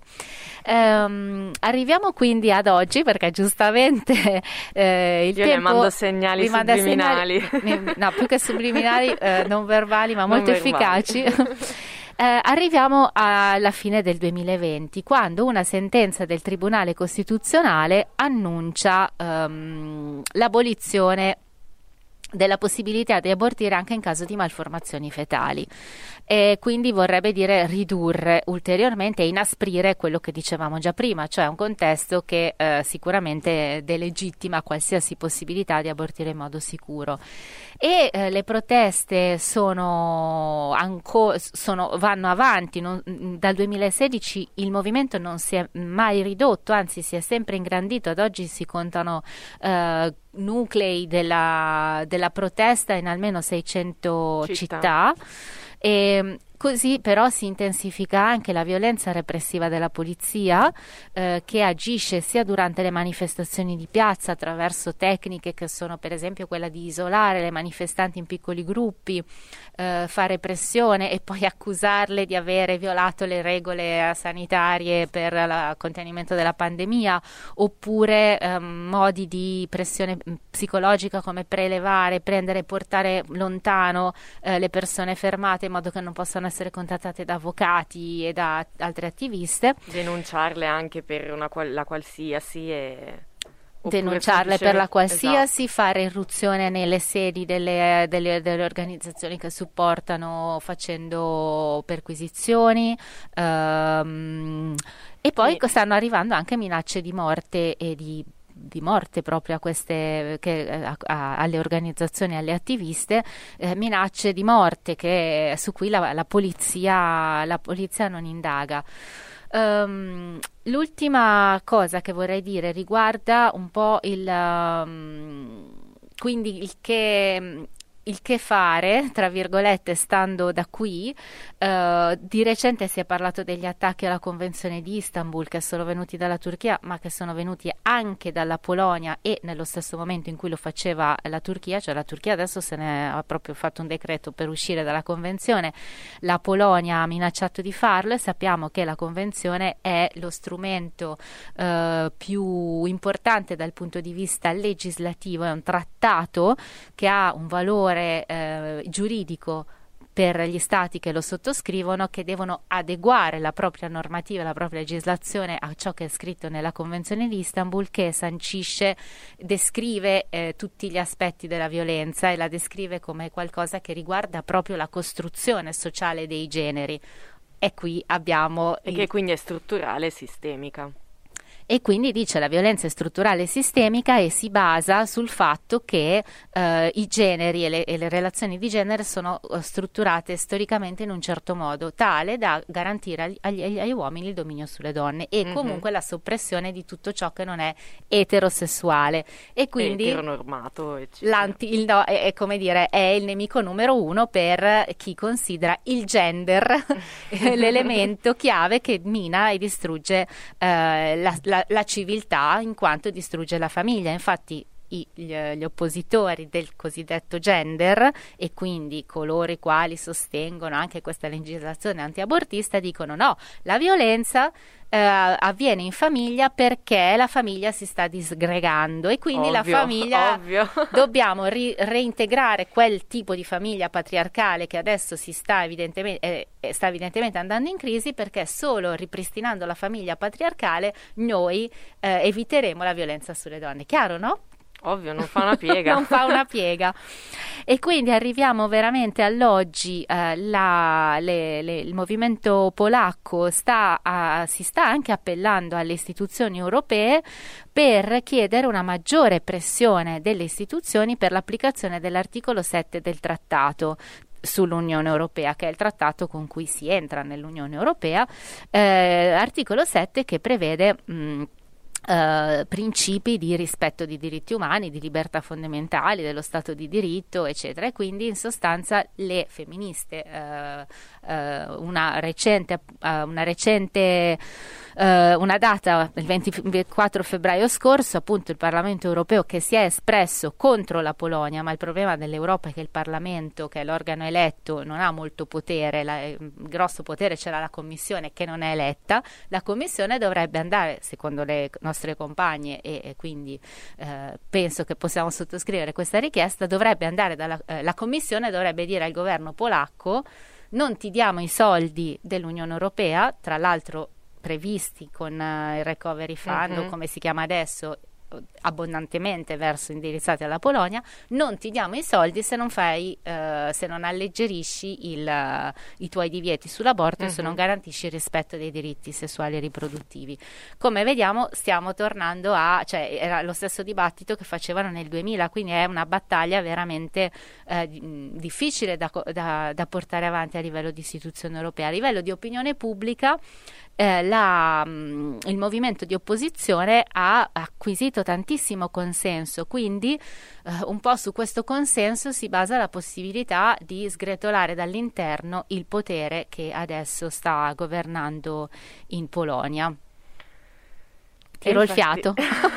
[SPEAKER 3] Ehm, arriviamo quindi ad oggi, perché giustamente eh, il
[SPEAKER 2] Io le
[SPEAKER 3] tempo
[SPEAKER 2] mando segnali
[SPEAKER 3] vi manda
[SPEAKER 2] subliminali.
[SPEAKER 3] segnali- no, più che subliminali, eh, non verbali, ma
[SPEAKER 2] Non
[SPEAKER 3] molto
[SPEAKER 2] verbali.
[SPEAKER 3] efficaci. Eh, arriviamo alla fine del duemilaventi, quando una sentenza del Tribunale Costituzionale annuncia ehm, l'abolizione della possibilità di abortire anche in caso di malformazioni fetali, e quindi vorrebbe dire ridurre ulteriormente e inasprire quello che dicevamo già prima, cioè un contesto che eh, sicuramente delegittima qualsiasi possibilità di abortire in modo sicuro. E eh, le proteste sono anco- sono, vanno avanti, non- dal duemilasedici il movimento non si è mai ridotto, anzi si è sempre ingrandito. Ad oggi si contano eh, nuclei della, della protesta in almeno seicento
[SPEAKER 2] Città.
[SPEAKER 3] città. E così però si intensifica anche la violenza repressiva della polizia, eh, che agisce sia durante le manifestazioni di piazza attraverso tecniche che sono per esempio quella di isolare le manifestanti in piccoli gruppi, eh, fare pressione e poi accusarle di avere violato le regole sanitarie per il contenimento della pandemia, oppure ehm, modi di pressione mh, psicologica come prelevare, prendere e portare lontano eh, le persone fermate in modo che non possano essere contattate da avvocati e da altre attiviste.
[SPEAKER 2] Denunciarle anche per una qual- la qualsiasi e Oppure
[SPEAKER 3] denunciarle per la
[SPEAKER 2] semplicemente-
[SPEAKER 3] qualsiasi, fare irruzione nelle sedi delle, delle- delle organizzazioni che supportano facendo perquisizioni, ehm, e poi
[SPEAKER 2] Sì.
[SPEAKER 3] stanno arrivando anche minacce di morte e di di morte proprio a queste che, a- a- alle organizzazioni, alle attiviste, eh, minacce di morte che, su cui la, la polizia la polizia non indaga. Ehm, l'ultima cosa che vorrei dire riguarda un po' il um, quindi il che il che fare, tra virgolette, stando da qui. Eh, di recente si è parlato degli attacchi alla Convenzione di Istanbul che sono venuti dalla Turchia, ma che sono venuti anche dalla Polonia, e nello stesso momento in cui lo faceva la Turchia, cioè la Turchia adesso se ne ha proprio fatto un decreto per uscire dalla Convenzione, la Polonia ha minacciato di farlo, e sappiamo che la Convenzione è lo strumento eh, più importante dal punto di vista legislativo, è un trattato che ha un valore eh, giuridico per gli stati che lo sottoscrivono, che devono adeguare la propria normativa, la propria legislazione a ciò che è scritto nella Convenzione di Istanbul, che sancisce, descrive eh, tutti gli aspetti della violenza, e la descrive come qualcosa che riguarda proprio la costruzione sociale dei generi. E qui abbiamo
[SPEAKER 2] E
[SPEAKER 3] il-
[SPEAKER 2] che quindi è strutturale e sistemica.
[SPEAKER 3] e quindi dice la violenza è strutturale e sistemica, e si basa sul fatto che eh, i generi e le, e le relazioni di genere sono eh, strutturate storicamente in un certo modo, tale da garantire agli, agli- agli uomini il dominio sulle donne, e
[SPEAKER 2] Mhm.
[SPEAKER 3] comunque la soppressione di tutto ciò che non è eterosessuale. E quindi
[SPEAKER 2] Eteronormato, eccetera.
[SPEAKER 3] L'anti, il no, è, è come dire, è il nemico numero uno per chi considera il gender l'elemento chiave che mina e distrugge eh, la, la- la civiltà, in quanto distrugge la famiglia. Infatti i- gli, gli oppositori del cosiddetto gender, e quindi coloro i quali sostengono anche questa legislazione antiabortista, dicono no, la violenza eh, avviene in famiglia perché la famiglia si sta disgregando, e quindi la
[SPEAKER 2] Ovvio,
[SPEAKER 3] famiglia
[SPEAKER 2] ovvio.
[SPEAKER 3] dobbiamo ri- reintegrare quel tipo di famiglia patriarcale che adesso si sta evidentemente, eh, eh, sta evidentemente andando in crisi, perché solo ripristinando la famiglia patriarcale noi eh, eviteremo la violenza sulle donne. Chiaro, no?
[SPEAKER 2] Ovvio, non fa una piega.
[SPEAKER 3] Non fa una piega. E quindi arriviamo veramente all'oggi. eh, la- le- le- il movimento polacco sta a- si sta anche appellando alle istituzioni europee per chiedere una maggiore pressione delle istituzioni per l'applicazione dell'articolo sette del trattato sull'Unione Europea, che è il trattato con cui si entra nell'Unione Europea, eh, articolo sette che prevede mh, eh, principi di rispetto di diritti umani, di libertà fondamentali, dello Stato di diritto, eccetera. E quindi in sostanza le femministe, eh, eh, una recente, eh, una recente eh, una data, il ventiquattro febbraio scorso, appunto il Parlamento europeo che si è espresso contro la Polonia, ma il problema dell'Europa è che il Parlamento, che è l'organo eletto, non ha molto potere, la, il grosso potere ce l'ha la Commissione, che non è eletta. La Commissione dovrebbe andare, secondo le nostre compagne, e, e quindi eh, penso che possiamo sottoscrivere questa richiesta, dovrebbe andare dalla eh, la Commissione dovrebbe dire al governo polacco: non ti diamo i soldi dell'Unione Europea, tra l'altro previsti con uh, il Recovery Fund,
[SPEAKER 2] Mhm.
[SPEAKER 3] o come si chiama adesso, abbondantemente verso indirizzati alla Polonia, non ti diamo i soldi se non fai eh, se non alleggerisci il, uh, i tuoi divieti sull'aborto, e se
[SPEAKER 2] Mhm.
[SPEAKER 3] non garantisci il rispetto dei diritti sessuali e riproduttivi. Come vediamo stiamo tornando a, cioè era lo stesso dibattito che facevano nel duemila, quindi è una battaglia veramente eh, di- difficile da, co- da- da portare avanti a livello di istituzione europea. A livello di opinione pubblica eh, la, mh, il movimento di opposizione ha acquisito tantissimo consenso, quindi eh, un po' su questo consenso si basa la possibilità di sgretolare dall'interno il potere che adesso sta governando in Polonia. Tiro il
[SPEAKER 2] Infatti-
[SPEAKER 3] fiato.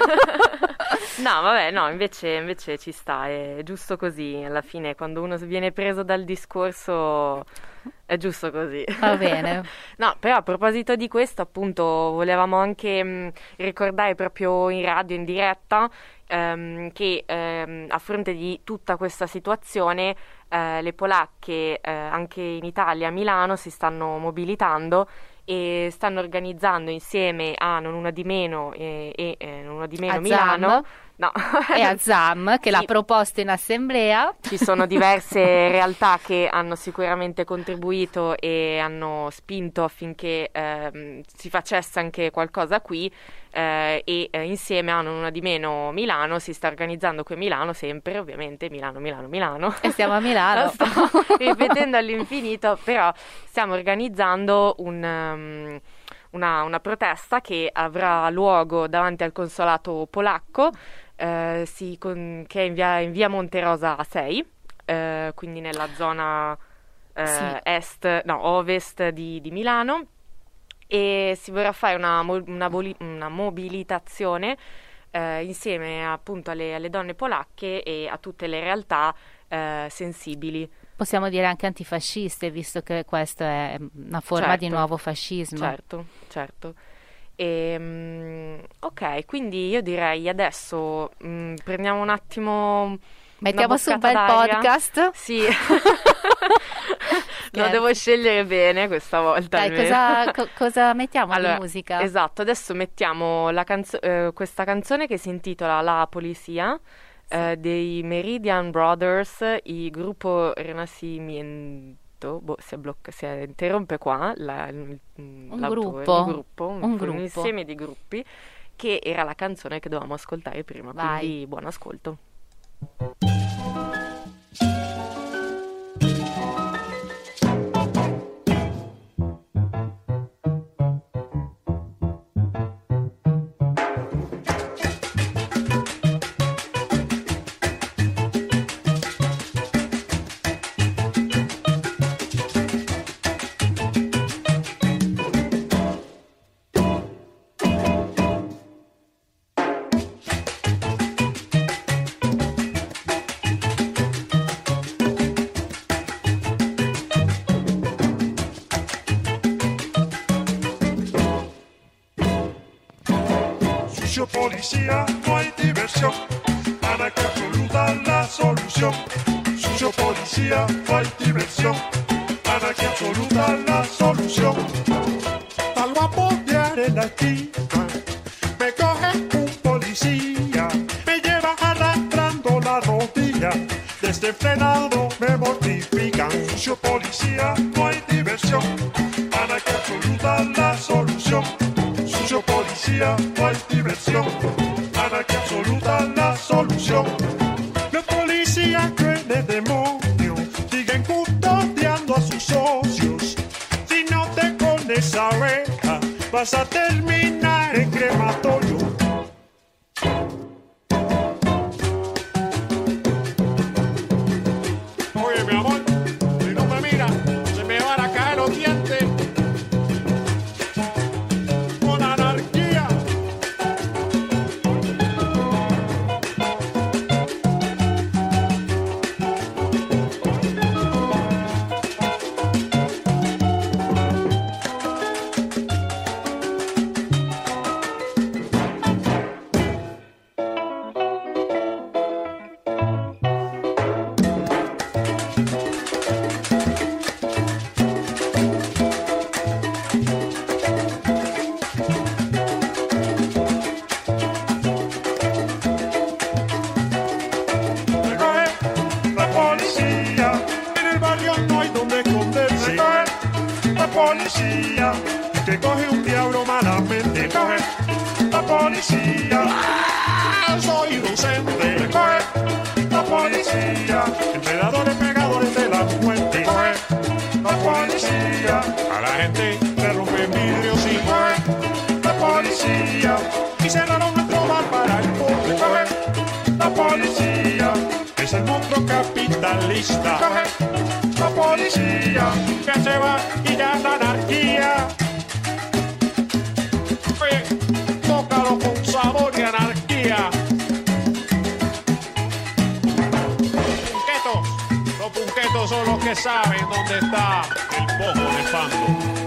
[SPEAKER 2] No, vabbè, no, invece, invece ci sta, è giusto così. Alla fine, quando uno viene preso dal discorso, è giusto così.
[SPEAKER 3] Va bene.
[SPEAKER 2] No, però a proposito di questo, appunto, volevamo anche mh, ricordare proprio in radio, in diretta, ehm, che ehm, a fronte di tutta questa situazione, eh, le polacche, eh, anche in Italia, a Milano, si stanno mobilitando e stanno organizzando insieme a Non Una Di Meno e, e eh, Non Una Di Meno
[SPEAKER 3] A
[SPEAKER 2] Milano.
[SPEAKER 3] Zam.
[SPEAKER 2] No.
[SPEAKER 3] E a Zam, che l'ha
[SPEAKER 2] Sì.
[SPEAKER 3] proposto in assemblea.
[SPEAKER 2] Ci sono diverse realtà che hanno sicuramente contribuito e hanno spinto affinché ehm, si facesse anche qualcosa qui, eh, e eh, insieme a Non Una Di Meno Milano si sta organizzando qui a Milano, sempre ovviamente Milano, Milano, Milano.
[SPEAKER 3] E siamo a Milano.
[SPEAKER 2] Lo sto ripetendo all'infinito, però stiamo organizzando un... um, Una, una protesta che avrà luogo davanti al consolato polacco, eh, si con- che è in via, in via Monterosa sei, eh, quindi nella zona eh,
[SPEAKER 3] Sì.
[SPEAKER 2] est, no, ovest di, di Milano, e si vorrà fare una, mo- una boli- una mobilitazione eh, insieme appunto alle, alle donne polacche e a tutte le realtà eh, sensibili.
[SPEAKER 3] Possiamo dire anche antifasciste, visto che questa è una forma
[SPEAKER 2] Certo.
[SPEAKER 3] di nuovo fascismo.
[SPEAKER 2] Certo, certo. Ehm, ok, quindi io direi adesso mh, prendiamo un attimo.
[SPEAKER 3] Mettiamo
[SPEAKER 2] una
[SPEAKER 3] su un bel
[SPEAKER 2] boccata d'aria.
[SPEAKER 3] podcast.
[SPEAKER 2] Sì. Lo devo scegliere bene questa volta.
[SPEAKER 3] Dai,
[SPEAKER 2] almeno.
[SPEAKER 3] cosa, co- cosa mettiamo
[SPEAKER 2] Allora,
[SPEAKER 3] di musica?
[SPEAKER 2] Esatto, adesso mettiamo la canzo- eh, questa canzone che si intitola La Polizia, eh, dei Meridian Brothers, il gruppo Renacimiento. Boh, si, è blocca- si è- interrompe qua la- il-
[SPEAKER 3] Un
[SPEAKER 2] l'autore,
[SPEAKER 3] gruppo.
[SPEAKER 2] un gruppo, un,
[SPEAKER 3] Un
[SPEAKER 2] un
[SPEAKER 3] gruppo.
[SPEAKER 2] insieme di gruppi, che era la canzone che dovevamo ascoltare prima.
[SPEAKER 3] Vai.
[SPEAKER 2] Quindi buon ascolto.
[SPEAKER 9] Sucio policía, no hay diversión, anarquía absoluta la solución. Sucio policía, no hay diversión, anarquía absoluta la solución. Al guapotear en la esquina, me coge un policía, me lleva arrastrando la rodilla, desenfrenado me mortifican. Sucio policía, no hay diversión, anarquía absoluta la solución. Sucio policía, no hay diversión, anarquía absoluta la solución. Los policías crueles demonios siguen custodiando a sus socios. Si no te pones a reja, vas a terminar en crematorio. Oye, mi amor, si no me mira, se me van a caer los dientes. Con anarquía. Me coge la policía, en el barrio no hay donde esconderse. Me coge la policía, y te coge un diablo malamente. Me coge la policía, ah, soy inocente. Me coge la policía, enredadores pegadores de la muerte. Me coge la policía, a la gente le rompen vidrios y coge la policía, y cerraron nuestro bar para el pobre. Me coge la policía, es el monstruo capitalista. Coge la policía, que se va y ya la anarquía. Oye, tócalo con sabor y anarquía. Punquetos, los punquetos son los que saben dónde está el poco de Fando.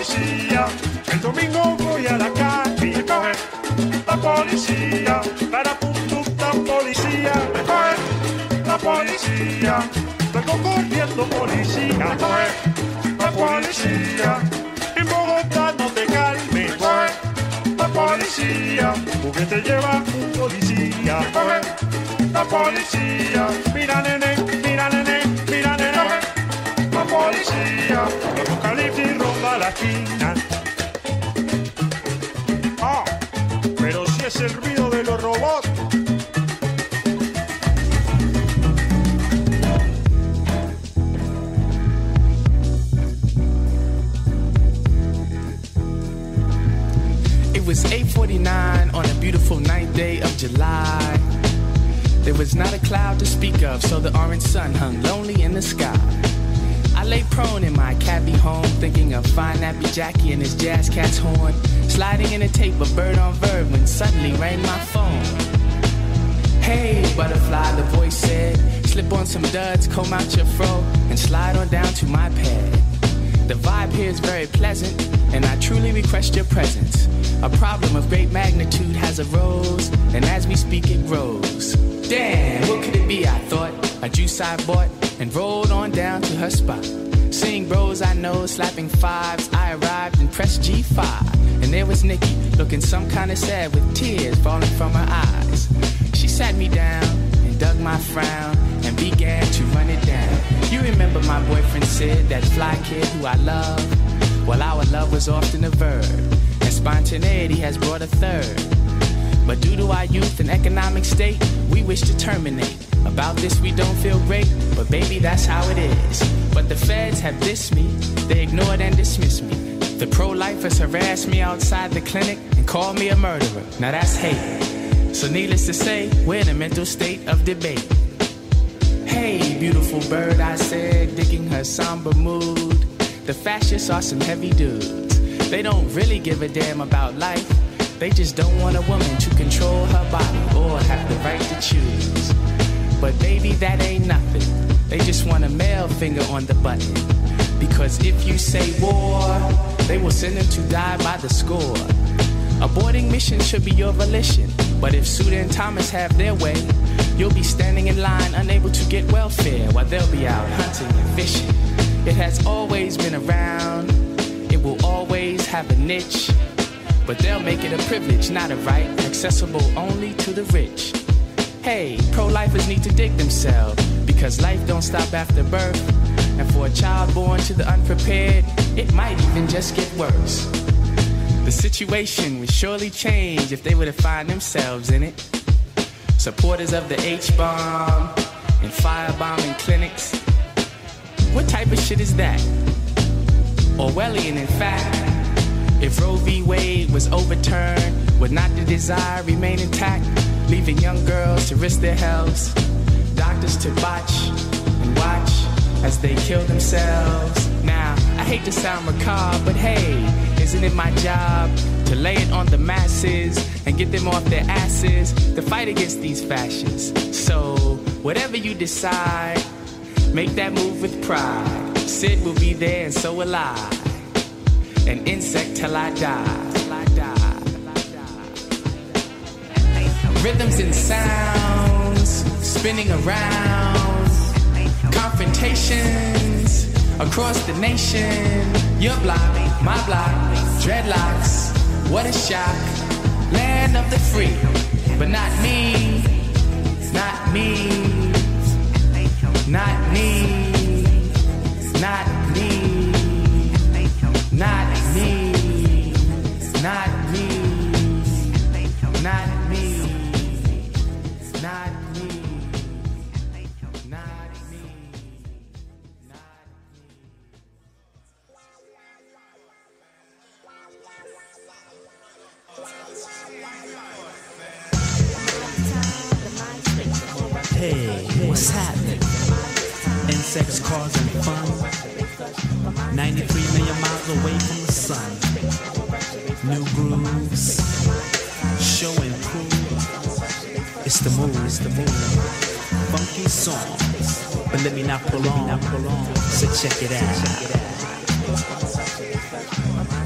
[SPEAKER 9] policía. El domingo voy a la calle y me coge la policía. Para puntuta policía, me coge la policía. Vengo corriendo policía, me coge la policía. En Bogotá no te calmes, me coge la policía. Porque te lleva un policía, me coge la policía. Mira nene, mira nene, mira nene, la policía. El apocalipsis ronda la esquina. Ah, pero si es el ruido de los robots.
[SPEAKER 10] It was eight forty-nine on a beautiful ninth day of July. There was not a cloud to speak of, so the orange sun hung lonely in the sky. I lay prone in my cabby home, thinking of fine nappy Jackie and his jazz cat's horn, sliding in a tape of bird on verb when suddenly rang my phone. Hey, butterfly, the voice said, slip on some duds, comb out your fro, and slide on down to my pad. The vibe here is very pleasant, and I truly request your presence. A problem of great magnitude has arose, and as we speak it grows. Damn, what could it be, I thought, a juice I bought, and rolled on down to her spot. Seeing bros I know slapping fives, I arrived and pressed G five. And there was Nikki, looking some kind of sad with tears falling from her eyes. She sat me down and dug my frown and began to run it down. You remember my boyfriend Sid, that fly kid who I love? Well, our love was often a verb, and spontaneity has brought a third. But due to our youth and economic state, we wish to terminate. About this we don't feel great, but baby, that's how it is. But the feds have dissed me, they ignored and dismissed me. The pro-lifers harassed me outside the clinic and called me a murderer. Now that's hate. So needless to say, we're in a mental state of debate. Hey, beautiful bird, I said, digging her somber mood. The fascists are some heavy dudes. They don't really give a damn about life. They just don't want a woman to control her body or have the right to choose. But baby, that ain't nothing. They just want a male finger on the button. Because if you say war, they will send them to die by the score. Aborting mission should be your volition. But if Suda and Thomas have their way, you'll be standing in line unable to get welfare while they'll be out hunting and fishing. It has always been around. It will always have a niche. But they'll make it a privilege, not a right, accessible only to the rich. Hey, pro-lifers need to dig themselves, because life don't stop after birth. And for a child born to the unprepared, it might even just get worse. The situation would surely change if they were to find themselves in it. Supporters of the H-bomb and firebombing clinics. What type of shit is that? Orwellian, in fact. If Roe v. Wade was overturned, would not the desire remain intact, leaving young girls to risk their health, doctors to botch and watch as they kill themselves? Now, I hate to sound macabre, but hey, isn't it my job to lay it on the masses and get them off their asses to fight against these fascists? So, whatever you decide, make that move with pride. Sid will be there and so will I. An insect till I die. Till I die. Rhythms and sounds spinning around. Confrontations across the nation. Your block, my block, dreadlocks. What a shock. Land of the free, but not me. Not me. Not me. Not me. Not me, not me, not me, not me, not me,
[SPEAKER 11] Hey, what's happening? Insects causing fun. ninety-three million miles away from the sun. New grooves, show and prove. It's the move, it's the move. Funky song, but let me not prolong. So check it out.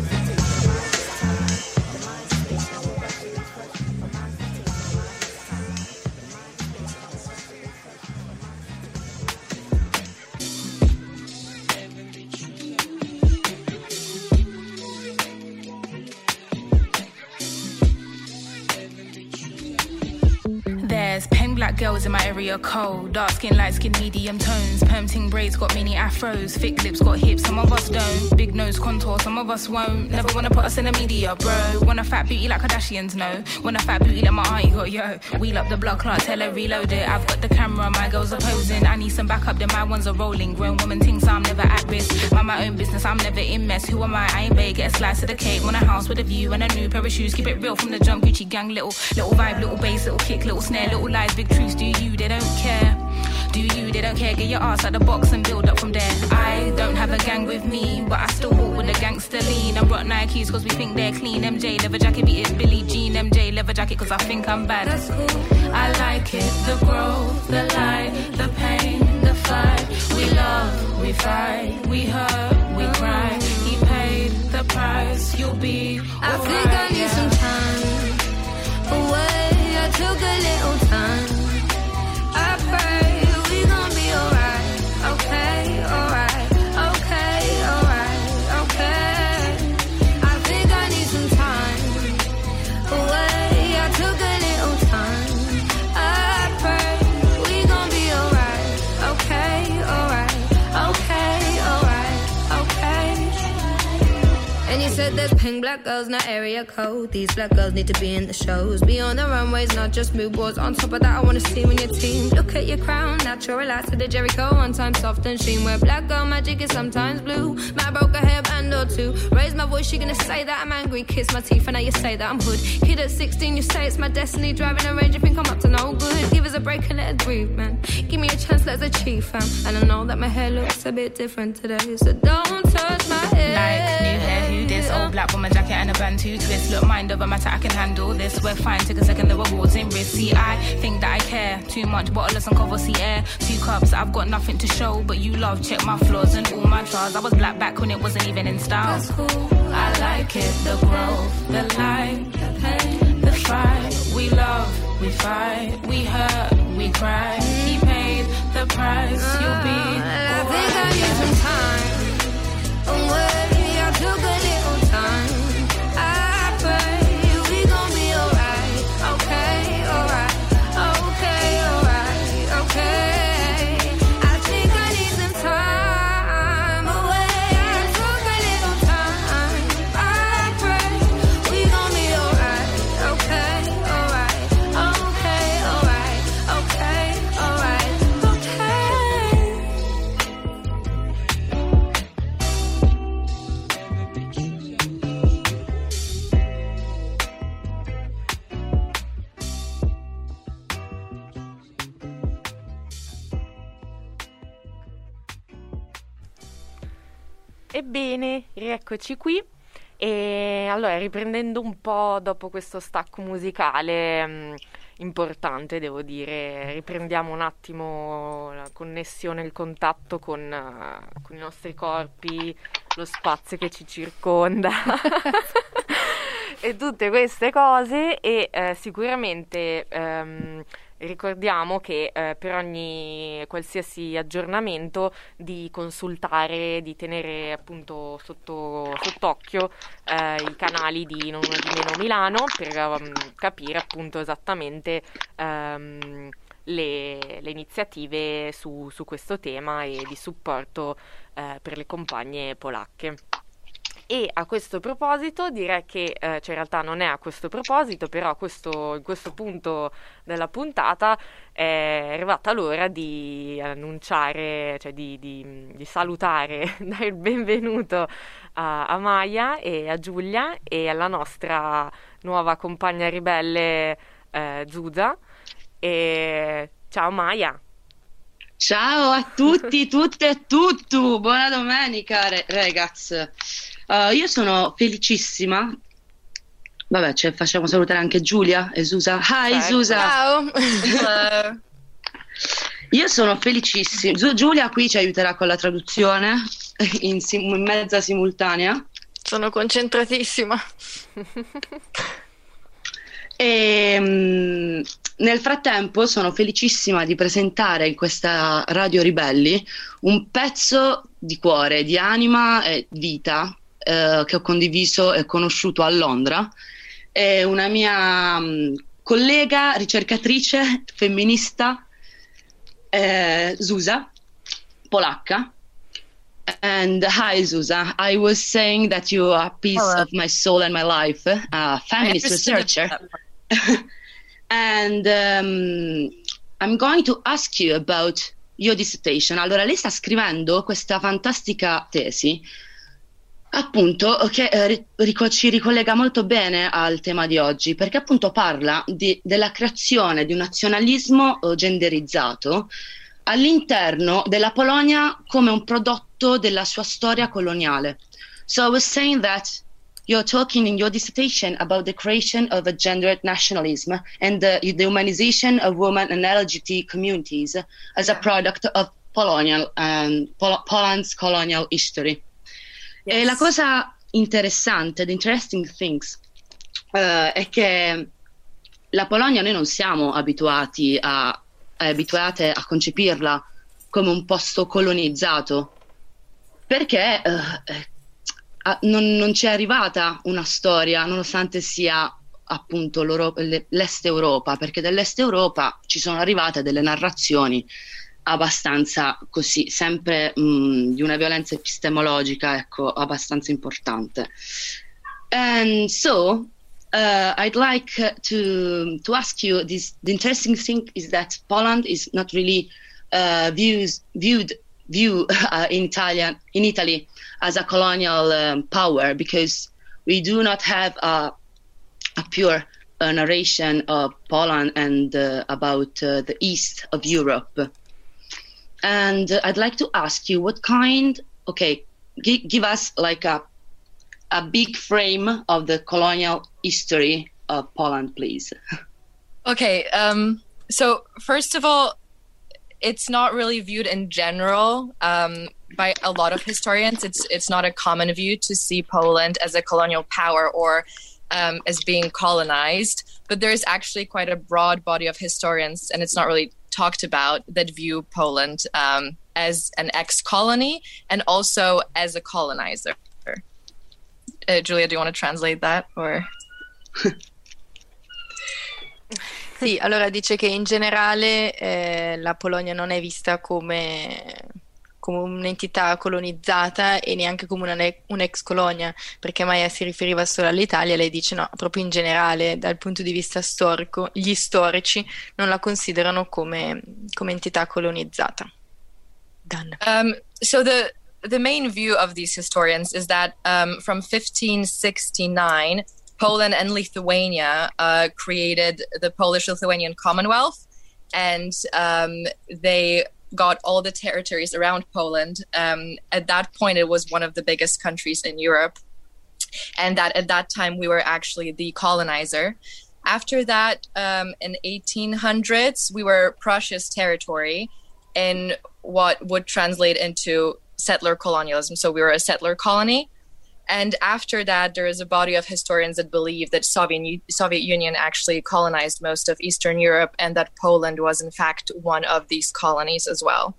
[SPEAKER 12] girls in my area cold. Dark skin, light skin, medium tones. Perm ting braids got mini afros. Thick lips got hips, some of us don't. Big nose contour, some of us won't. Never wanna put us in the media, bro. Want a fat booty like Kardashians, no. Want a fat booty like my auntie got, yo. Wheel up the blood clot, tell her reload it. I've got the camera, my girls are posing. I need some backup, then my ones are rolling. Grown woman things, I'm never at risk. Mind my own business, I'm never in mess. Who am I? I ain't big, get a slice of the cake. Want a house with a view and a new pair of shoes. Keep it real from the jump, Gucci gang. Little, little vibe, little bass, little kick, little snare, little lies, big truths. Do you, they don't care. Do you, they don't care. Get your ass out the box and build up from there. I don't have a gang with me, but I still walk with a gangster lean. I brought Nikes cause we think they're clean. M J leather jacket, beat it Billie Jean. M J leather jacket cause I think I'm bad. That's cool. I like it, the growth, the light, the pain, the fight. We love, we fight, we hurt, we cry. He paid the price, you'll be alright.
[SPEAKER 13] I think I need some time away. I took a little time. I pray we gon' be alright. Okay, alright, okay, alright, okay. I think I need some time away. I took a little time. I pray we gon' be alright. Okay, alright, okay, alright, okay. And you said there's pink black girls, not area code. These black girls need to be in the shows. Be on the runways, not just mood boards. On top of that, I wanna see when your team. Look at your crown, natural relax to the Jericho. One time soft and sheen, where black girl magic is sometimes blue. Man broke a hairband or two. Raise my voice, she gonna say that I'm angry. Kiss my teeth, and now you say that I'm hood. Kid at sixteen, you say it's my destiny. Driving a range, you think I'm up to no good. Give us a break and let us breathe, man. Give me a chance, let's achieve, fam. And I know that my hair looks a bit different today, so don't touch my hair.
[SPEAKER 12] Like new hair, who this? Old black woman jacket and a band to twist. Look, mind over matter, I can handle this. We're fine, take a second, the rewards in risk. See, I think that I care too much. Bottle and cover, see air. Two cups, I've got nothing to show, but you love, check my flaws and all my trials. I was black back when it wasn't even in style.
[SPEAKER 13] That's cool.
[SPEAKER 12] I like it, the growth, the light, the pain, the fight. We love, we fight, we hurt, we cry. He paid the price, you'll be
[SPEAKER 13] I
[SPEAKER 12] alright.
[SPEAKER 13] think I need some time away. I took a little time. I pray we gon' be alright. Okay, alright, okay, alright, okay. I think I need some time away. I took a little time. I pray we gon' be alright. Okay, alright, okay, alright, okay, alright, okay.
[SPEAKER 2] Ebbene, rieccoci qui. E allora, riprendendo un po' dopo questo stacco musicale mh, importante, devo dire, riprendiamo un attimo la connessione, il contatto con, uh, con i nostri corpi, lo spazio che ci circonda e tutte queste cose. E eh, sicuramente ehm, ricordiamo che eh, per ogni qualsiasi aggiornamento di consultare, di tenere appunto sotto sott'occhio eh, i canali di Non Una di Meno Milano per um, capire appunto esattamente um, le, le iniziative su, su questo tema e di supporto eh, per le compagne polacche. E a questo proposito direi che, eh, cioè in realtà non è a questo proposito, però a questo, in questo punto della puntata è arrivata l'ora di annunciare, cioè di, di, di salutare, dare il benvenuto a, a Maya e a Giulia e alla nostra nuova compagna ribelle eh, Zuza. E ciao Maya!
[SPEAKER 8] Ciao a tutti, tutte e tutto, buona domenica re- ragazzi. Uh, io sono felicissima. Vabbè, cioè, facciamo salutare anche Giulia e Susa. Hi
[SPEAKER 2] Ciao.
[SPEAKER 8] Susa.
[SPEAKER 13] Ciao.
[SPEAKER 8] Io sono felicissima. Giu- Giulia qui ci aiuterà con la traduzione in, sim- in mezza simultanea.
[SPEAKER 13] Sono concentratissima.
[SPEAKER 8] E mh, nel frattempo sono felicissima di presentare in questa Radio Ribelli un pezzo di cuore, di anima e vita eh, che ho condiviso e conosciuto a Londra. È una mia mh, collega, ricercatrice, femminista, eh, Zuza, polacca. And hi, Zuza. I was saying that you are a piece
[SPEAKER 14] Hello.
[SPEAKER 8] of my soul and my life, a feminist
[SPEAKER 14] understood
[SPEAKER 8] researcher.
[SPEAKER 14] that.
[SPEAKER 8] And um, I'm going to ask you about your dissertation. Allora, lei sta scrivendo questa fantastica tesi, appunto, che eh, rico- ci ricollega molto bene al tema di oggi, perché appunto parla di- della creazione di un nazionalismo eh, genderizzato all'interno della Polonia come un prodotto della sua storia coloniale. So I was saying that you're talking in your dissertation about the creation of a gendered nationalism and the, the humanization of women and L G B T communities as a product of colonial, um, Pol- Poland's colonial history. E la cosa interessante, the interesting things, uh, è che la Polonia noi non siamo abituati a abituate a concepirla come un posto colonizzato, perché eh, non, non ci è arrivata una storia, nonostante sia appunto l'Est Europa, perché dall'Est Europa ci sono arrivate delle narrazioni abbastanza così, sempre mh, di una violenza epistemologica, ecco, abbastanza importante. And so Uh, I'd like uh, to to ask you this. The interesting thing is that Poland is not really uh, views, viewed view uh, in Italian in Italy as a colonial um, power, because we do not have a a pure uh, narration of Poland and uh, about uh, the east of Europe. And uh, I'd like to ask you what kind. Okay, g- give us like a. a big frame of the colonial history of Poland, please.
[SPEAKER 14] Okay, um, so first of all, it's not really viewed in general um, by a lot of historians. It's it's not a common view to see Poland as a colonial power or um, as being colonized, but there is actually quite a broad body of historians, and it's not really talked about, that view Poland um, as an ex-colony and also as a colonizer. Uh, Giulia, do you want to translate that? Or...
[SPEAKER 2] Sì, allora dice che in generale eh, la Polonia non è vista come, come un'entità colonizzata e neanche come una ne- un'ex colonia, perché Maya si riferiva solo all'Italia. Lei dice no, proprio in generale, dal punto di vista storico, gli storici non la considerano come, come entità colonizzata. Done.
[SPEAKER 14] Um, so the the main view of these historians is that um, from fifteen sixty-nine, Poland and Lithuania uh, created the Polish-Lithuanian Commonwealth, and um, they got all the territories around Poland. Um, at that point, it was one of the biggest countries in Europe, and that at that time we were actually the colonizer. After that, um, in eighteen hundreds, we were Prussia's territory in what would translate into settler colonialism. So we were a settler colony. And after that, there is a body of historians that believe that Soviet Soviet Union actually colonized most of Eastern Europe, and that Poland was in fact one of these colonies as well.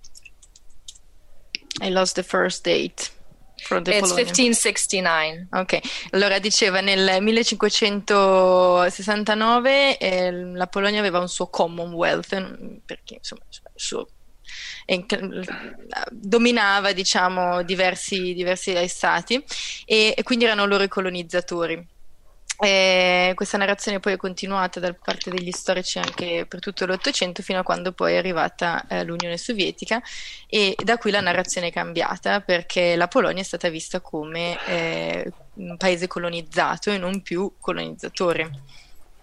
[SPEAKER 2] I lost the first date. For the
[SPEAKER 14] It's
[SPEAKER 2] Polonia.
[SPEAKER 14] fifteen sixty-nine.
[SPEAKER 2] Ok, allora diceva nel millecinquecentosessantanove eh, la Polonia aveva un suo Commonwealth, perché insomma il suo e, dominava, diciamo, diversi, diversi stati e, e quindi erano loro i colonizzatori. E questa narrazione poi è continuata da parte degli storici anche per tutto l'Ottocento, fino a quando poi è arrivata eh, l'Unione Sovietica, e da qui la narrazione è cambiata, perché la Polonia è stata vista come eh, un paese colonizzato e non più colonizzatore.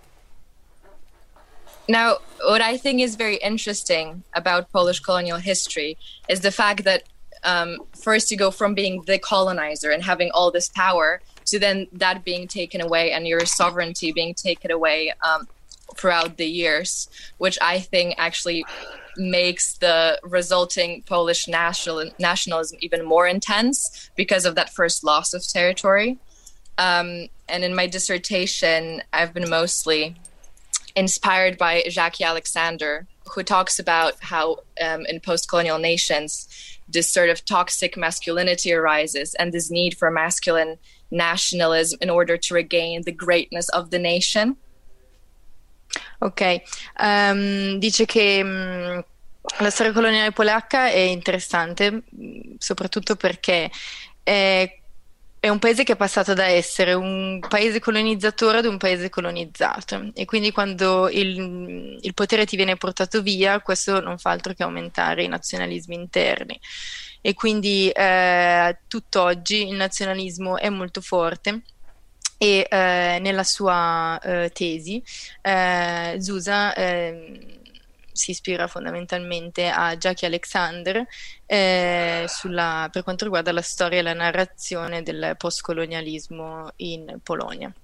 [SPEAKER 14] Now, what I think is very interesting about Polish colonial history is the fact that um, first you go from being the colonizer and having all this power to then that being taken away and your sovereignty being taken away um, throughout the years, which I think actually makes the resulting Polish national nationalism even more intense because of that first loss of territory. Um, and in my dissertation, I've been mostly inspired by Jackie Alexander, who talks about how um, in post-colonial nations, this sort of toxic masculinity arises and this need for masculine nationalism in order to regain the greatness of the nation.
[SPEAKER 15] Ok, Ehm, dice che mh, la storia coloniale polacca è interessante, mh, soprattutto perché è, è un paese che è passato da essere un paese colonizzatore ad un paese colonizzato, e quindi quando il, il potere ti viene portato via, questo non fa altro che aumentare i nazionalismi interni. E quindi eh, tutt'oggi il nazionalismo è molto forte. E eh, nella sua eh, tesi eh, Zsuzsa eh, si ispira fondamentalmente a Jackie Alexander eh, sulla, per quanto riguarda la storia e la narrazione del postcolonialismo in Polonia.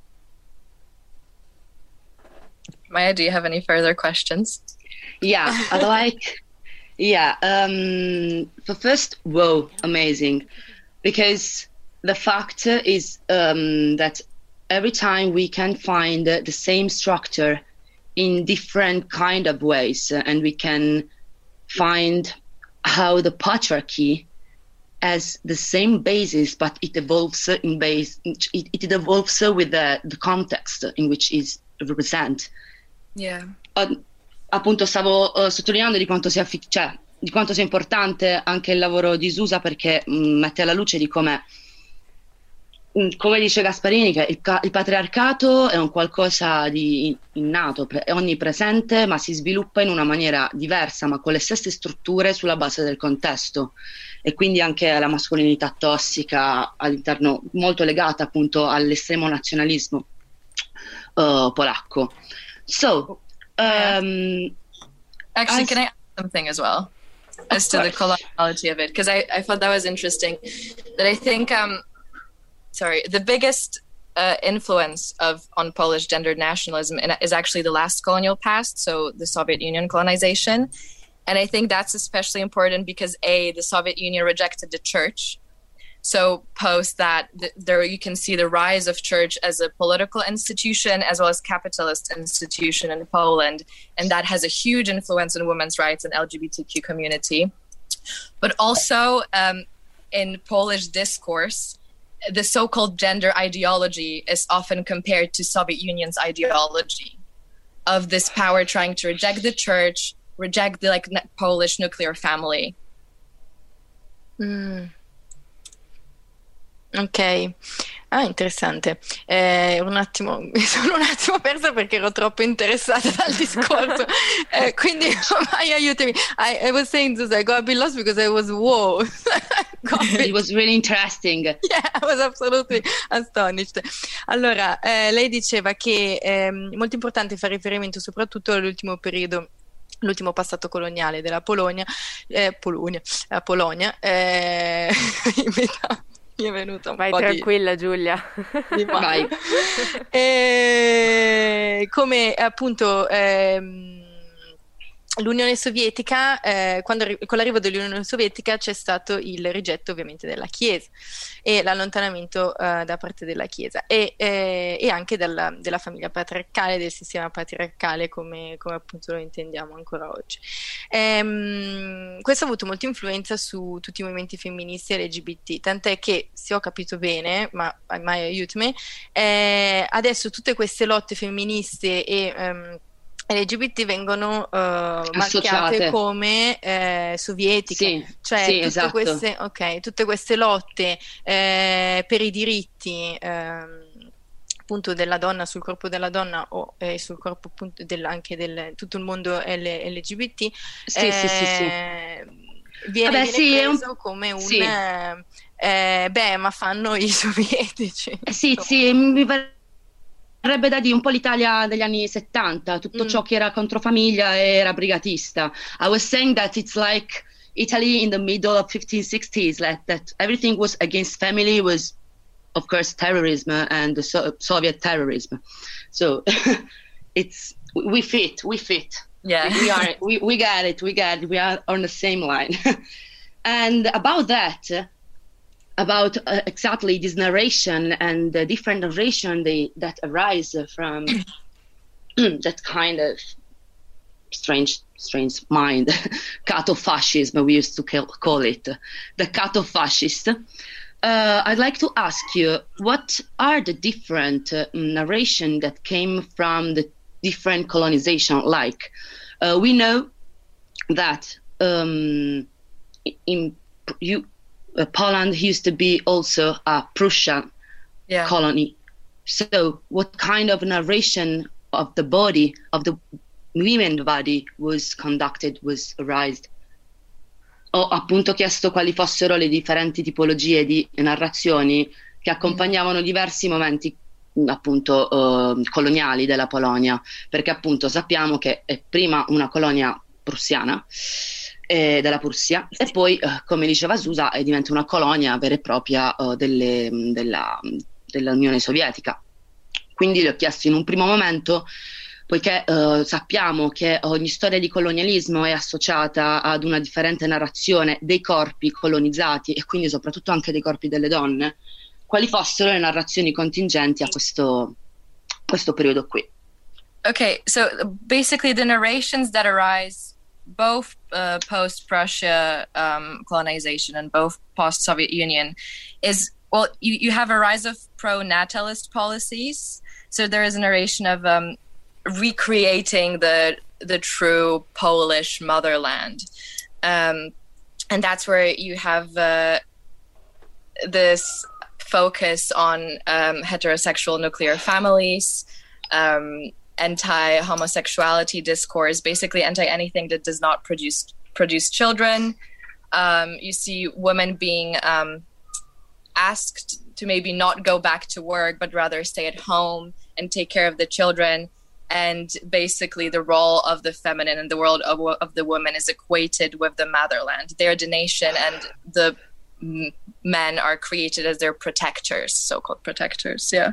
[SPEAKER 14] Maya, do you have any further questions?
[SPEAKER 8] Yeah, I'd like, yeah, um, for first, whoa, amazing. Because the fact is um, that every time we can find the same structure in different kind of ways, uh, and we can find how the patriarchy has the same basis, but it evolves in base, it, it evolves with the, the context in which is represent.
[SPEAKER 14] Yeah.
[SPEAKER 8] Uh, appunto stavo uh, sottolineando di quanto sia fi- cioè, di quanto sia importante anche il lavoro di Zsuzsa, perché mh, mette alla luce di come mh, come dice Gasparini, che il, ca- il patriarcato è un qualcosa di innato, pre- è onnipresente, ma si sviluppa in una maniera diversa, ma con le stesse strutture sulla base del contesto, e quindi anche la mascolinità tossica all'interno, molto legata appunto all'estremo nazionalismo uh, polacco. So um,
[SPEAKER 14] Actually,
[SPEAKER 8] as-
[SPEAKER 14] can I add something as well as to the coloniality of it? Because I, I thought that was interesting. That I think, um, sorry, the biggest uh, influence of on Polish gendered nationalism in- is actually the last colonial past, so the Soviet Union colonization. And I think that's especially important because A, the Soviet Union rejected the church. So post that, th- there you can see the rise of church as a political institution as well as capitalist institution in Poland, and that has a huge influence on women's rights and L G B T Q community. But also um, in Polish discourse, the so-called gender ideology is often compared to Soviet Union's ideology of this power trying to reject the church, reject the like n- Polish nuclear family.
[SPEAKER 15] Mm. Ok, ah, interessante. Eh, un attimo, mi sono un attimo persa perché ero troppo interessata dal discorso. Eh, quindi, Maya, aiutami. I, I was saying this, I got a bit lost because I was, whoa.
[SPEAKER 8] It was really interesting.
[SPEAKER 15] Yeah, I was absolutely astonished. Allora, eh, lei diceva che è molto importante fare riferimento soprattutto all'ultimo periodo, l'ultimo passato coloniale della Polonia, eh, Polonia, la Polonia, eh, in metà. Mi è venuto un
[SPEAKER 2] Vai
[SPEAKER 15] po'
[SPEAKER 2] tranquilla, Giulia.
[SPEAKER 15] di, di Vai. E, come appunto ehm, l'Unione Sovietica, eh, quando, arri- con l'arrivo dell'Unione Sovietica c'è stato il rigetto ovviamente della Chiesa e l'allontanamento eh, da parte della Chiesa e, eh, e anche della, della famiglia patriarcale, del sistema patriarcale come, come appunto lo intendiamo ancora oggi. Ehm, questo ha avuto molta influenza su tutti i movimenti femministi e L G B T, tant'è che, se ho capito bene, ma mai aiutami, eh, adesso tutte queste lotte femministe e ehm, L G B T vengono uh, marchiate come eh, sovietiche,
[SPEAKER 8] Sì,
[SPEAKER 15] cioè
[SPEAKER 8] sì,
[SPEAKER 15] tutte,
[SPEAKER 8] esatto.
[SPEAKER 15] queste, okay, tutte queste lotte eh, per i diritti ehm, appunto della donna sul corpo della donna o eh, sul corpo appunto del, anche del tutto il mondo L- L G B T
[SPEAKER 8] Sì,
[SPEAKER 15] eh,
[SPEAKER 8] sì, sì, sì.
[SPEAKER 15] viene,
[SPEAKER 8] Vabbè,
[SPEAKER 15] viene
[SPEAKER 8] sì, è un-
[SPEAKER 15] preso come un
[SPEAKER 8] sì.
[SPEAKER 15] eh, eh, beh, ma fanno i sovietici.
[SPEAKER 8] Eh sì, sì, mi verrebbe da dire un po' l'Italia degli anni settanta, tutto
[SPEAKER 15] Mm.
[SPEAKER 8] ciò che era contro famiglia era brigatista. I was saying that it's like Italy in the middle of fifteen sixties, like that everything was against family was, of course, terrorism and the so- Soviet terrorism. So it's we fit, we fit.
[SPEAKER 14] Yeah.
[SPEAKER 8] we are, we, we got it, we got it. We are on the same line. And about that, about uh, exactly this narration and the different narration they, that arise from that kind of strange, strange mind, catofascism, we used to call, call it, the catofascist. Uh, I'd like to ask you, what are the different uh, narration that came from the different colonization. Like uh, we know that um, in you, uh, Poland used to be also a Prussian
[SPEAKER 14] Yeah.
[SPEAKER 8] colony. So what kind of narration of the body, of the women's body was conducted, was raised? Ho appunto chiesto quali fossero le differenti tipologie di narrazioni che accompagnavano diversi momenti appunto eh, coloniali della Polonia, perché appunto sappiamo che è prima una colonia prussiana eh, della Prussia e poi eh, come diceva Susa eh, diventa una colonia vera e propria eh, delle, della, dell'Unione Sovietica. Quindi le ho chiesto in un primo momento, poiché eh, sappiamo che ogni storia di colonialismo è associata ad una differente narrazione dei corpi colonizzati e quindi soprattutto anche dei corpi delle donne, quali fossero le narrazioni contingenti a questo, questo periodo qui.
[SPEAKER 14] Okay, so basically the narrations that arise both uh, post-Prussia um, colonization and both post-Soviet Union is, well, you, you have a rise of pro-natalist policies. So there is a narration of um, recreating the the true Polish motherland. Um, and that's where you have uh, this focus on um, heterosexual nuclear families, um, anti-homosexuality discourse, basically anti-anything that does not produce produce children. Um, you see women being um, asked to maybe not go back to work, but rather stay at home and take care of the children. And basically the role of the feminine in the world of, of the woman is equated with the motherland. They're the nation and the m- men are created as their protectors, so-called protectors, yeah.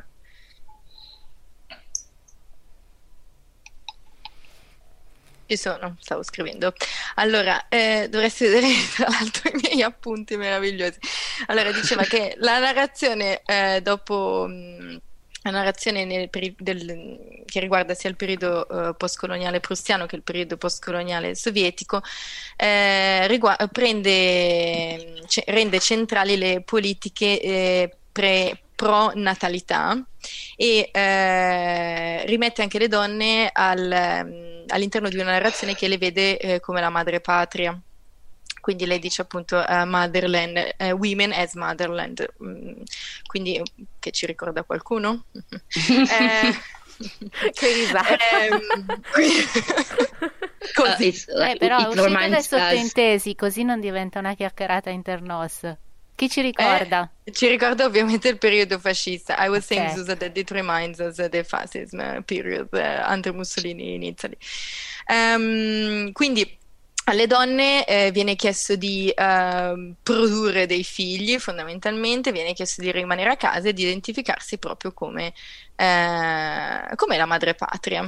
[SPEAKER 15] Ci sono, stavo scrivendo. Allora, eh, dovresti vedere tra l'altro i miei appunti meravigliosi. Allora, diceva che la narrazione eh, dopo mh, la narrazione nel peri- del, che riguarda sia il periodo eh, postcoloniale prussiano che il periodo postcoloniale sovietico eh, rigu- prende, ce- rende centrali le politiche eh, pre pro natalità e eh, rimette anche le donne al, all'interno di una narrazione che le vede eh, come la madre patria. Quindi lei dice appunto uh, motherland, uh, women as motherland, mm, quindi che ci ricorda qualcuno? eh,
[SPEAKER 2] che risata.
[SPEAKER 15] Ehm, così.
[SPEAKER 3] Eh, però uscite dai sottintesi, così non diventa una chiacchierata internos. Chi ci ricorda?
[SPEAKER 15] Eh, ci ricorda ovviamente il periodo fascista. I was
[SPEAKER 3] Okay.
[SPEAKER 15] saying, Susa, that it reminds us of the fascism period uh, under Mussolini in Italy. Um, quindi alle donne eh, viene chiesto di uh, produrre dei figli, fondamentalmente, viene chiesto di rimanere a casa e di identificarsi proprio come, eh, come la madre patria.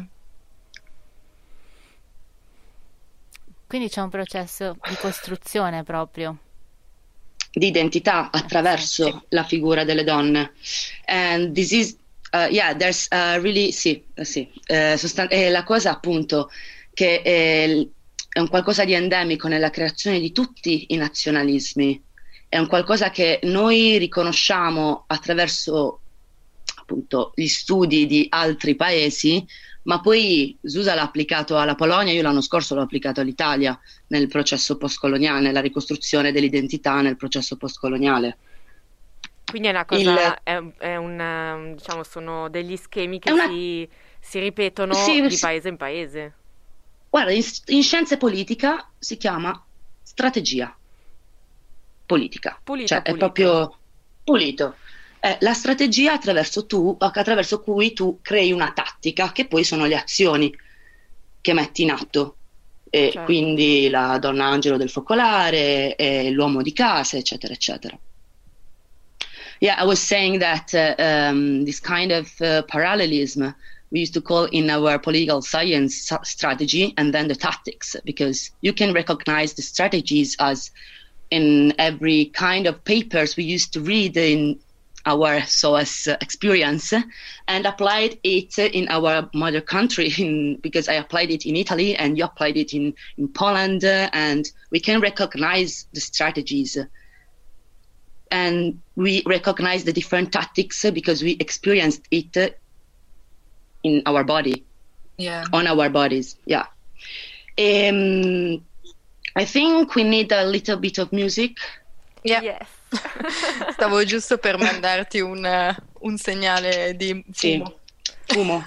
[SPEAKER 3] Quindi c'è un processo di costruzione proprio.
[SPEAKER 8] Di identità attraverso la figura delle donne. And this is, uh, yeah, there's uh, really, sì, uh, sì. Uh, sostan- è la cosa appunto che è, è un qualcosa di endemico nella creazione di tutti i nazionalismi, è un qualcosa che noi riconosciamo attraverso appunto gli studi di altri paesi, ma poi Susa l'ha applicato alla Polonia, io l'anno scorso l'ho applicato all'Italia nel processo postcoloniale, nella ricostruzione dell'identità nel processo postcoloniale.
[SPEAKER 2] Quindi è una cosa,
[SPEAKER 8] Il-
[SPEAKER 2] è, è un, diciamo, sono degli schemi che
[SPEAKER 8] È una-
[SPEAKER 2] si, si ripetono
[SPEAKER 8] Sì,
[SPEAKER 2] di
[SPEAKER 8] sì.
[SPEAKER 2] paese in paese.
[SPEAKER 8] Guarda, in, in scienze politica si chiama strategia politica,
[SPEAKER 2] Pulito,
[SPEAKER 8] cioè è
[SPEAKER 2] pulito.
[SPEAKER 8] proprio pulito. È la strategia attraverso, tu, attraverso cui tu crei una tattica, che poi sono le azioni che metti in atto. E
[SPEAKER 2] Certo.
[SPEAKER 8] quindi la donna angelo del focolare, e l'uomo di casa, eccetera, eccetera. Yeah, I was saying that uh, um, this kind of uh, parallelism we used to call in our political science sa- strategy and then the tactics, because you can recognize the strategies as in every kind of papers we used to read in our S O S experience, and applied it in our mother country in, because I applied it in Italy and you applied it in, in Poland, uh, and we can recognize the strategies. And we recognize the different tactics because we experienced it in our body.
[SPEAKER 14] Yeah.
[SPEAKER 8] on our bodies. Yeah. Um, I think we need a little bit of music.
[SPEAKER 15] Yeah.
[SPEAKER 2] Yes.
[SPEAKER 15] Stavo giusto per mandarti un, eh, un segnale di
[SPEAKER 8] Sì.
[SPEAKER 15] fumo.
[SPEAKER 8] Fumo.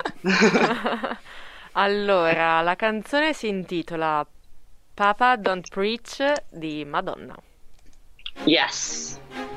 [SPEAKER 2] Allora, la canzone si intitola Papa Don't Preach di Madonna.
[SPEAKER 8] Yes.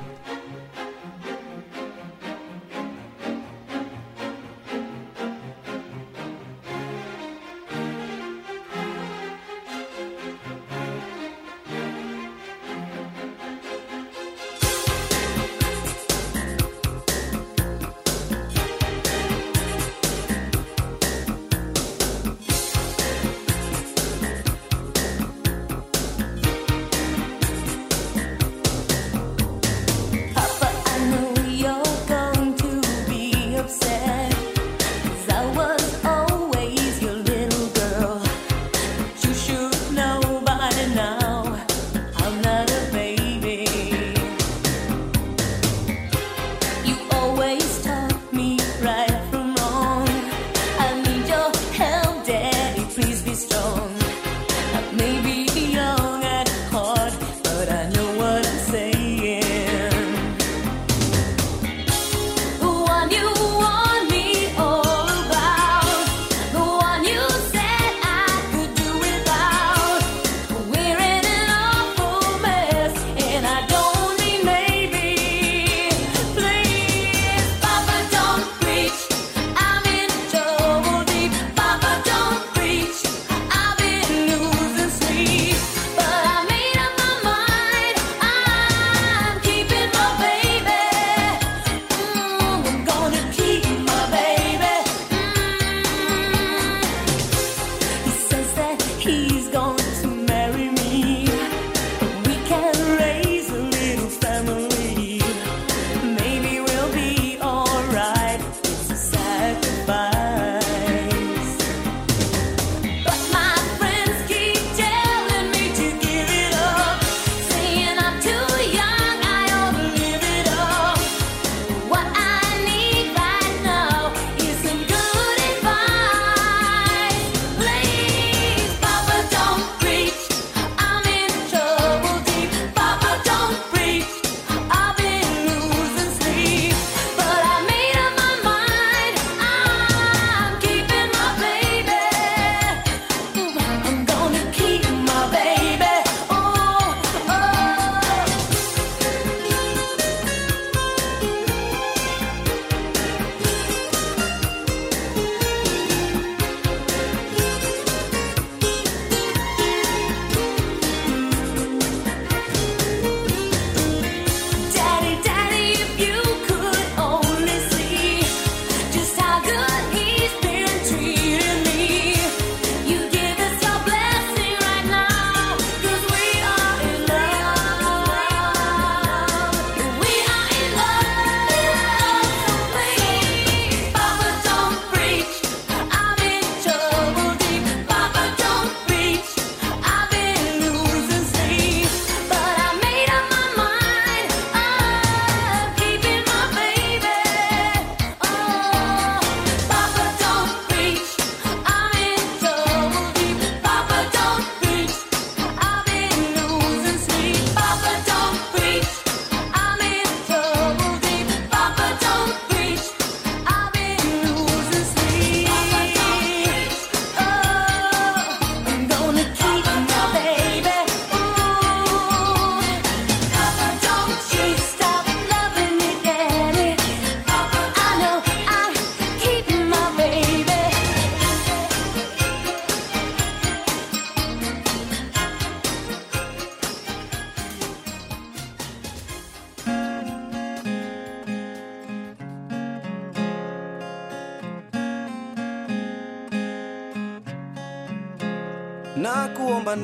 [SPEAKER 16] na kuomba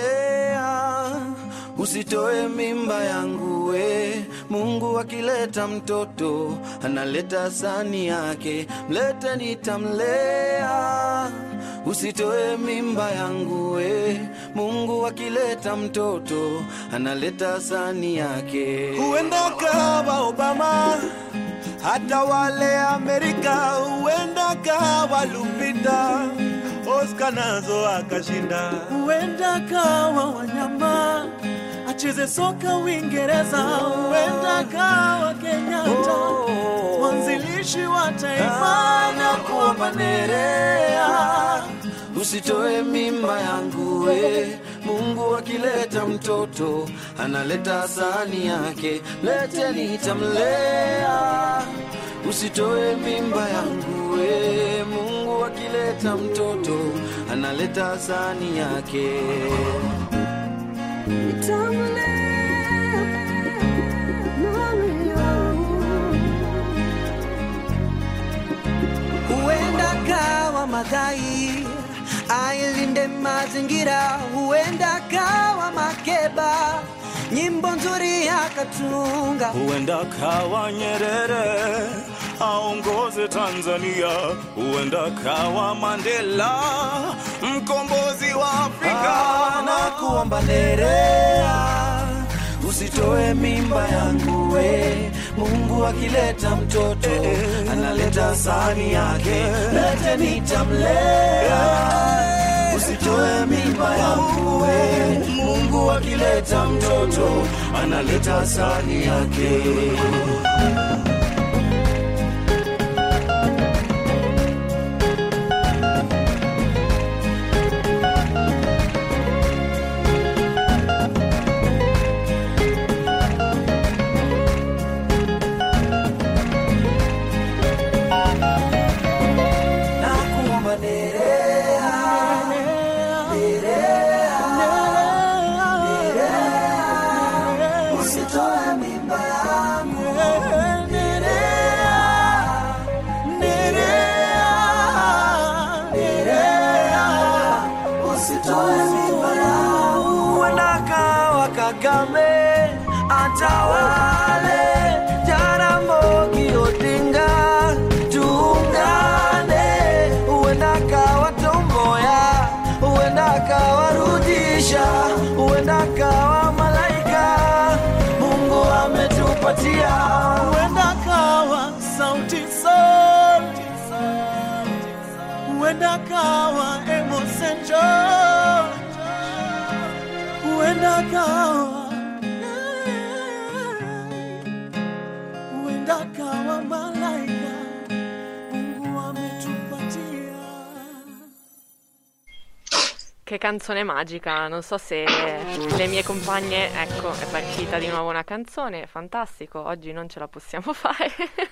[SPEAKER 16] Nerea, usitoe mimba yangu we. Mungu akileta mtoto analeta sani yake, mlete nitamlea. Usitoe mimba yangu we. Mungu akileta mtoto analeta sani yake.
[SPEAKER 17] Huenda kawa Obama, hata wale Amerika. Huenda kawa Lupita, Oscar nazo akashinda.
[SPEAKER 11] Huenda kawa wanyama acheze soka Uingereza, huenda kawa Kenyatta mwanzilishi wa taifa. Na kuomba Nerea,
[SPEAKER 16] usitoe mimba yangu we. Mungu akileta mtoto analeta sahani yake, lete nitamlea. Usitoe mimba yangu we. Mungu akileta mtoto analeta sahani yake.
[SPEAKER 18] Huenda kawa Madai ailinde mazingira, huenda kawa Makeba nyimbo nzuri akatunga,
[SPEAKER 17] huenda kawa Nyerere aongoze Tanzania, huenda kawa Mandela mkombozi wa Afrika.
[SPEAKER 16] Ah, na kuomba Nerea, usitoe mimba yangu we. Mungu akileta mtoto analeta sahani yake, lete nitamlea. Usitoe mimba yangu we. Mungu akileta mtoto analeta sahani yake.
[SPEAKER 18] Atawale Jaramogi Odinga, tuungane. Huenda kawa Tomboya, huenda kawa Rudisha, huenda kawa Malaika Mungu ametupatia.
[SPEAKER 11] Huenda kawa Sauti Sol, huenda kawa Emerson Joe, huenda kawa kawa Malaika Mungu ametupatia.
[SPEAKER 2] Che canzone magica, non so se le mie compagne, ecco, è partita di nuovo una canzone, fantastico, oggi non ce la possiamo fare.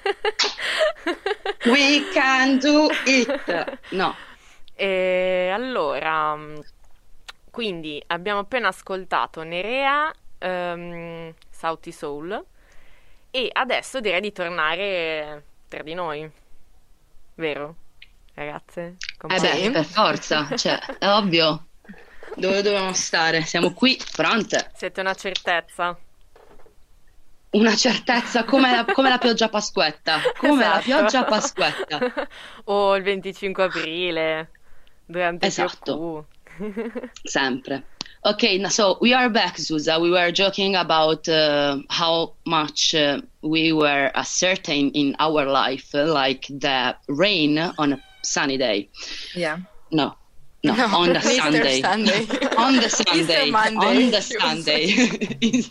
[SPEAKER 8] We can do it. No.
[SPEAKER 2] E allora, quindi abbiamo appena ascoltato Nerea, um, Sauti Soul, e adesso direi di tornare tra di noi, vero, ragazze?
[SPEAKER 8] Eh beh, per forza, cioè, è ovvio. Dove dobbiamo stare? Siamo qui, pronte.
[SPEAKER 2] Siete una certezza.
[SPEAKER 8] Una certezza come la, come la pioggia pasquetta. Come
[SPEAKER 2] Esatto.
[SPEAKER 8] la pioggia pasquetta.
[SPEAKER 2] O il venticinque aprile, durante
[SPEAKER 8] Esatto.
[SPEAKER 2] il P O Q.
[SPEAKER 8] Sempre. Okay, now, so we are back, Zusa. We were joking about uh, how much uh, we were uncertain in our life, uh, like the rain on a sunny day.
[SPEAKER 14] Yeah.
[SPEAKER 8] No, no,
[SPEAKER 15] No,
[SPEAKER 8] on the
[SPEAKER 15] Mister
[SPEAKER 8] Sunday.
[SPEAKER 15] Sunday.
[SPEAKER 8] on the Sunday.
[SPEAKER 15] Mister Monday.
[SPEAKER 8] On the Sunday.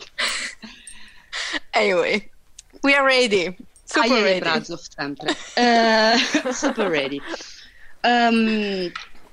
[SPEAKER 15] Anyway, we are ready. Super
[SPEAKER 8] Ai, ai,
[SPEAKER 15] ready.
[SPEAKER 8] Brazov, sempre. Uh, super ready. Um,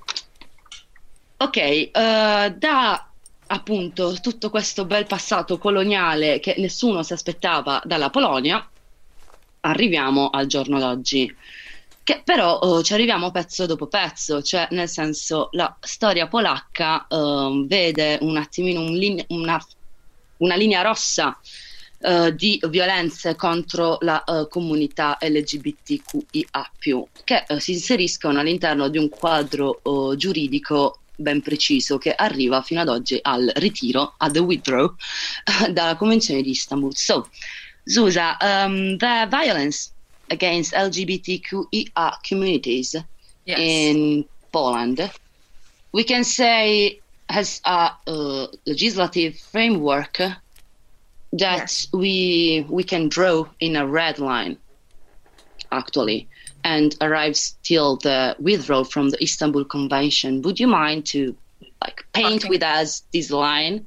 [SPEAKER 8] ok, uh, da appunto tutto questo bel passato coloniale che nessuno si aspettava dalla Polonia, arriviamo al giorno d'oggi, che però uh, ci arriviamo pezzo dopo pezzo, cioè nel senso la storia polacca uh, vede un attimino un line- una, una linea rossa uh, di violenze contro la uh, comunità L G B T Q I A più, che uh, si inseriscono all'interno di un quadro uh, giuridico ben preciso che arriva fino ad oggi al ritiro, ad withdraw, uh, dalla Convenzione di Istanbul. So, Zusa, um, the violence against L G B T Q I A communities
[SPEAKER 14] Yes.
[SPEAKER 8] in Poland, we can say has a uh, legislative framework that
[SPEAKER 14] Yes.
[SPEAKER 8] we we can draw in a red line. actually, and arrives till the withdrawal from the Istanbul Convention. Would you mind to like paint
[SPEAKER 14] Okay.
[SPEAKER 8] with us this line?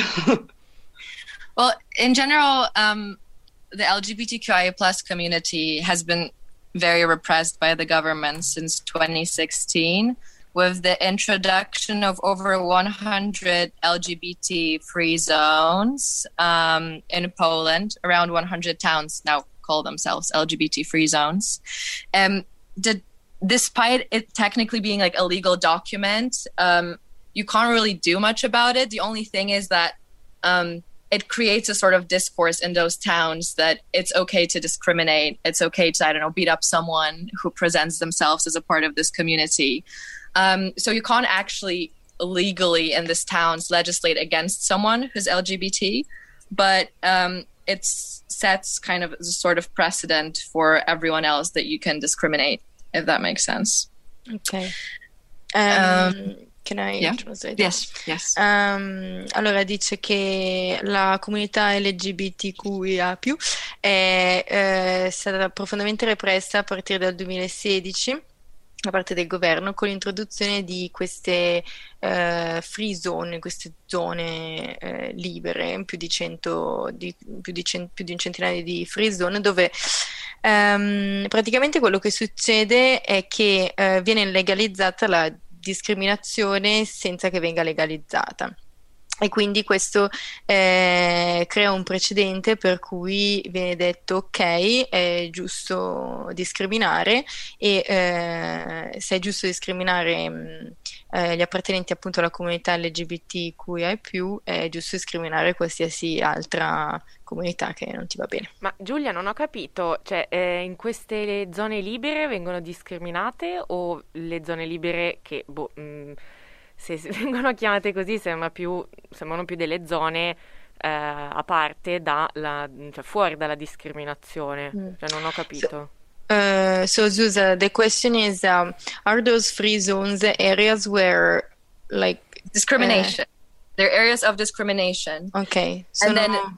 [SPEAKER 14] Well, in general, um, the L G B T Q I A plus community has been very repressed by the government since twenty sixteen, with the introduction of over one hundred L G B T free zones um, in Poland. Around one hundred towns now call themselves L G B T free zones. Um, did, despite it technically being like a legal document, um, you can't really do much about it. The only thing is that um, it creates a sort of discourse in those towns that it's okay to discriminate. It's okay to, I don't know, beat up someone who presents themselves as a part of this community. Um, so you can't actually legally in these towns legislate against someone who's L G B T, but um, it sets kind of a sort of precedent for everyone else that you can discriminate, if that makes sense.
[SPEAKER 15] Ok. Um, Can I
[SPEAKER 14] yeah.
[SPEAKER 15] translate?
[SPEAKER 14] Yes, yes.
[SPEAKER 15] Um, allora dice che la comunità L G B T Q I A più è eh, stata profondamente repressa a partire dal duemilasedici da parte del governo con l'introduzione di queste eh, free zone, queste zone eh, libere, più di cento, di, più, di cent, più di un centinaio di free zone dove ehm, praticamente quello che succede è che eh, viene legalizzata la discriminazione senza che venga legalizzata. E quindi questo eh, crea un precedente per cui viene detto ok, è giusto discriminare e eh, se è giusto discriminare mh, eh, gli appartenenti appunto alla comunità L G B T Q I A più, è giusto discriminare qualsiasi altra comunità che non ti va bene.
[SPEAKER 2] Ma Giulia, non ho capito, cioè eh, in queste zone libere vengono discriminate o le zone libere che, boh, mh, se vengono chiamate così sembra più, sembrano più delle zone eh, a parte, da la, cioè fuori dalla discriminazione,
[SPEAKER 15] Mm.
[SPEAKER 2] cioè non ho capito.
[SPEAKER 15] Uh, so Zuza, the question is, um, are those free zones areas where like
[SPEAKER 14] Discrimination. They're areas of discrimination.
[SPEAKER 15] Uh, okay. So
[SPEAKER 14] And then
[SPEAKER 15] no-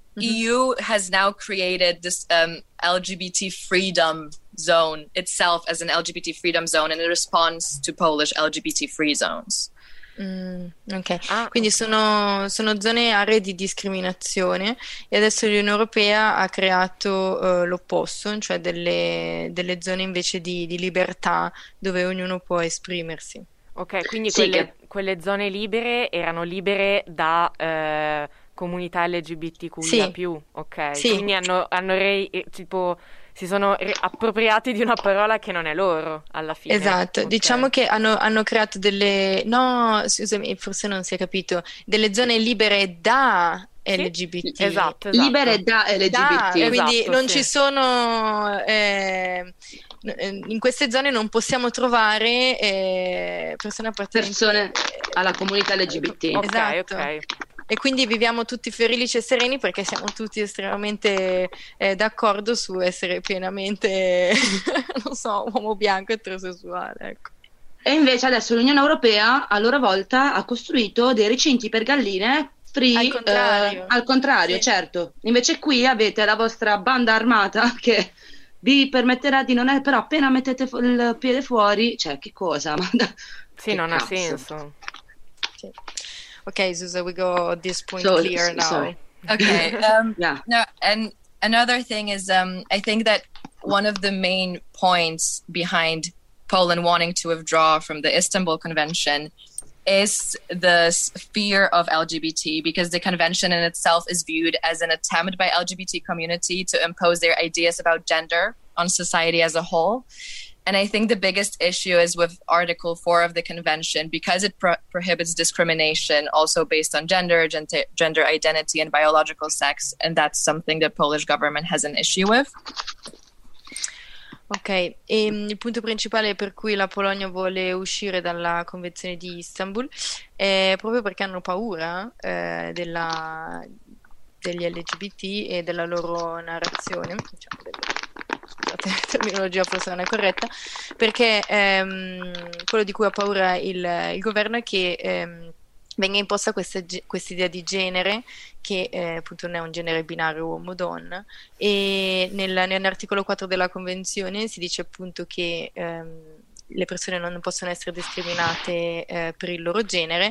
[SPEAKER 14] E U has now created this um, L G B T freedom zone itself as an L G B T freedom zone in response to Polish L G B T free zones.
[SPEAKER 15] Mm, ok, quindi sono, sono zone, aree di discriminazione e adesso l'Unione Europea ha creato eh, l'opposto, cioè delle, delle zone invece di, di libertà dove ognuno può esprimersi.
[SPEAKER 2] Ok, quindi
[SPEAKER 15] Sì,
[SPEAKER 2] quelle, quelle zone libere erano libere da eh, comunità L G B T Q I A più,
[SPEAKER 15] Sì.
[SPEAKER 2] ok,
[SPEAKER 15] Sì.
[SPEAKER 2] quindi hanno, hanno re- eh, tipo si sono re- appropriati di una parola che non è loro alla fine.
[SPEAKER 15] Esatto,
[SPEAKER 2] Ok.
[SPEAKER 15] diciamo che hanno, hanno creato delle, no, scusami, forse non si è capito, delle zone libere da L G B T.
[SPEAKER 2] esatto, esatto.
[SPEAKER 8] Libere da L G B T.
[SPEAKER 15] Da, quindi
[SPEAKER 2] Esatto,
[SPEAKER 15] non
[SPEAKER 2] sì.
[SPEAKER 15] ci sono, eh, in queste zone non possiamo trovare eh, persone appartenenti
[SPEAKER 8] Persone alla comunità L G B T.
[SPEAKER 2] Ok,
[SPEAKER 15] Esatto.
[SPEAKER 2] ok.
[SPEAKER 15] E quindi viviamo tutti felici e sereni perché siamo tutti estremamente eh, d'accordo su essere pienamente, non so, uomo bianco e eterosessuale, ecco.
[SPEAKER 8] E invece adesso l'Unione Europea a loro volta ha costruito dei recinti per galline free,
[SPEAKER 15] Al contrario.
[SPEAKER 8] eh, al contrario,
[SPEAKER 15] Sì.
[SPEAKER 8] certo. Invece qui avete la vostra banda armata che vi permetterà di non è, però appena mettete fu- il piede fuori, cioè che cosa? Ma da-
[SPEAKER 2] Sì,
[SPEAKER 8] che
[SPEAKER 2] non ha
[SPEAKER 8] cazzo.
[SPEAKER 2] senso.
[SPEAKER 15] Sì. Ok, Susa, we go at this point
[SPEAKER 8] So-
[SPEAKER 15] clear now.
[SPEAKER 8] sorry.
[SPEAKER 14] Okay. Um,
[SPEAKER 8] Yeah.
[SPEAKER 14] No, and another thing is, um, I think that one of the main points behind Poland wanting to withdraw from the Istanbul Convention is the s- fear of L G B T, because the convention in itself is viewed as an attempt by L G B T community to impose their ideas about gender on society as a whole. And I think the biggest issue is with Article four of the convention, because it pro- prohibits discrimination also based on gender, gent- gender identity, and biological sex. And that's something the Polish government has an issue with.
[SPEAKER 15] Ok, e mm, il punto principale per cui la Polonia vuole uscire dalla Convenzione di Istanbul è proprio perché hanno paura eh, della, degli L G B T e della loro narrazione, diciamo, del- scusate, la terminologia forse non è corretta, perché ehm, quello di cui ha paura il, il governo è che ehm, venga imposta questa idea di genere che eh, appunto non è un genere binario uomo-donna, e nel, nell'articolo quattro della Convenzione si dice appunto che ehm, le persone non possono essere discriminate eh, per il loro genere,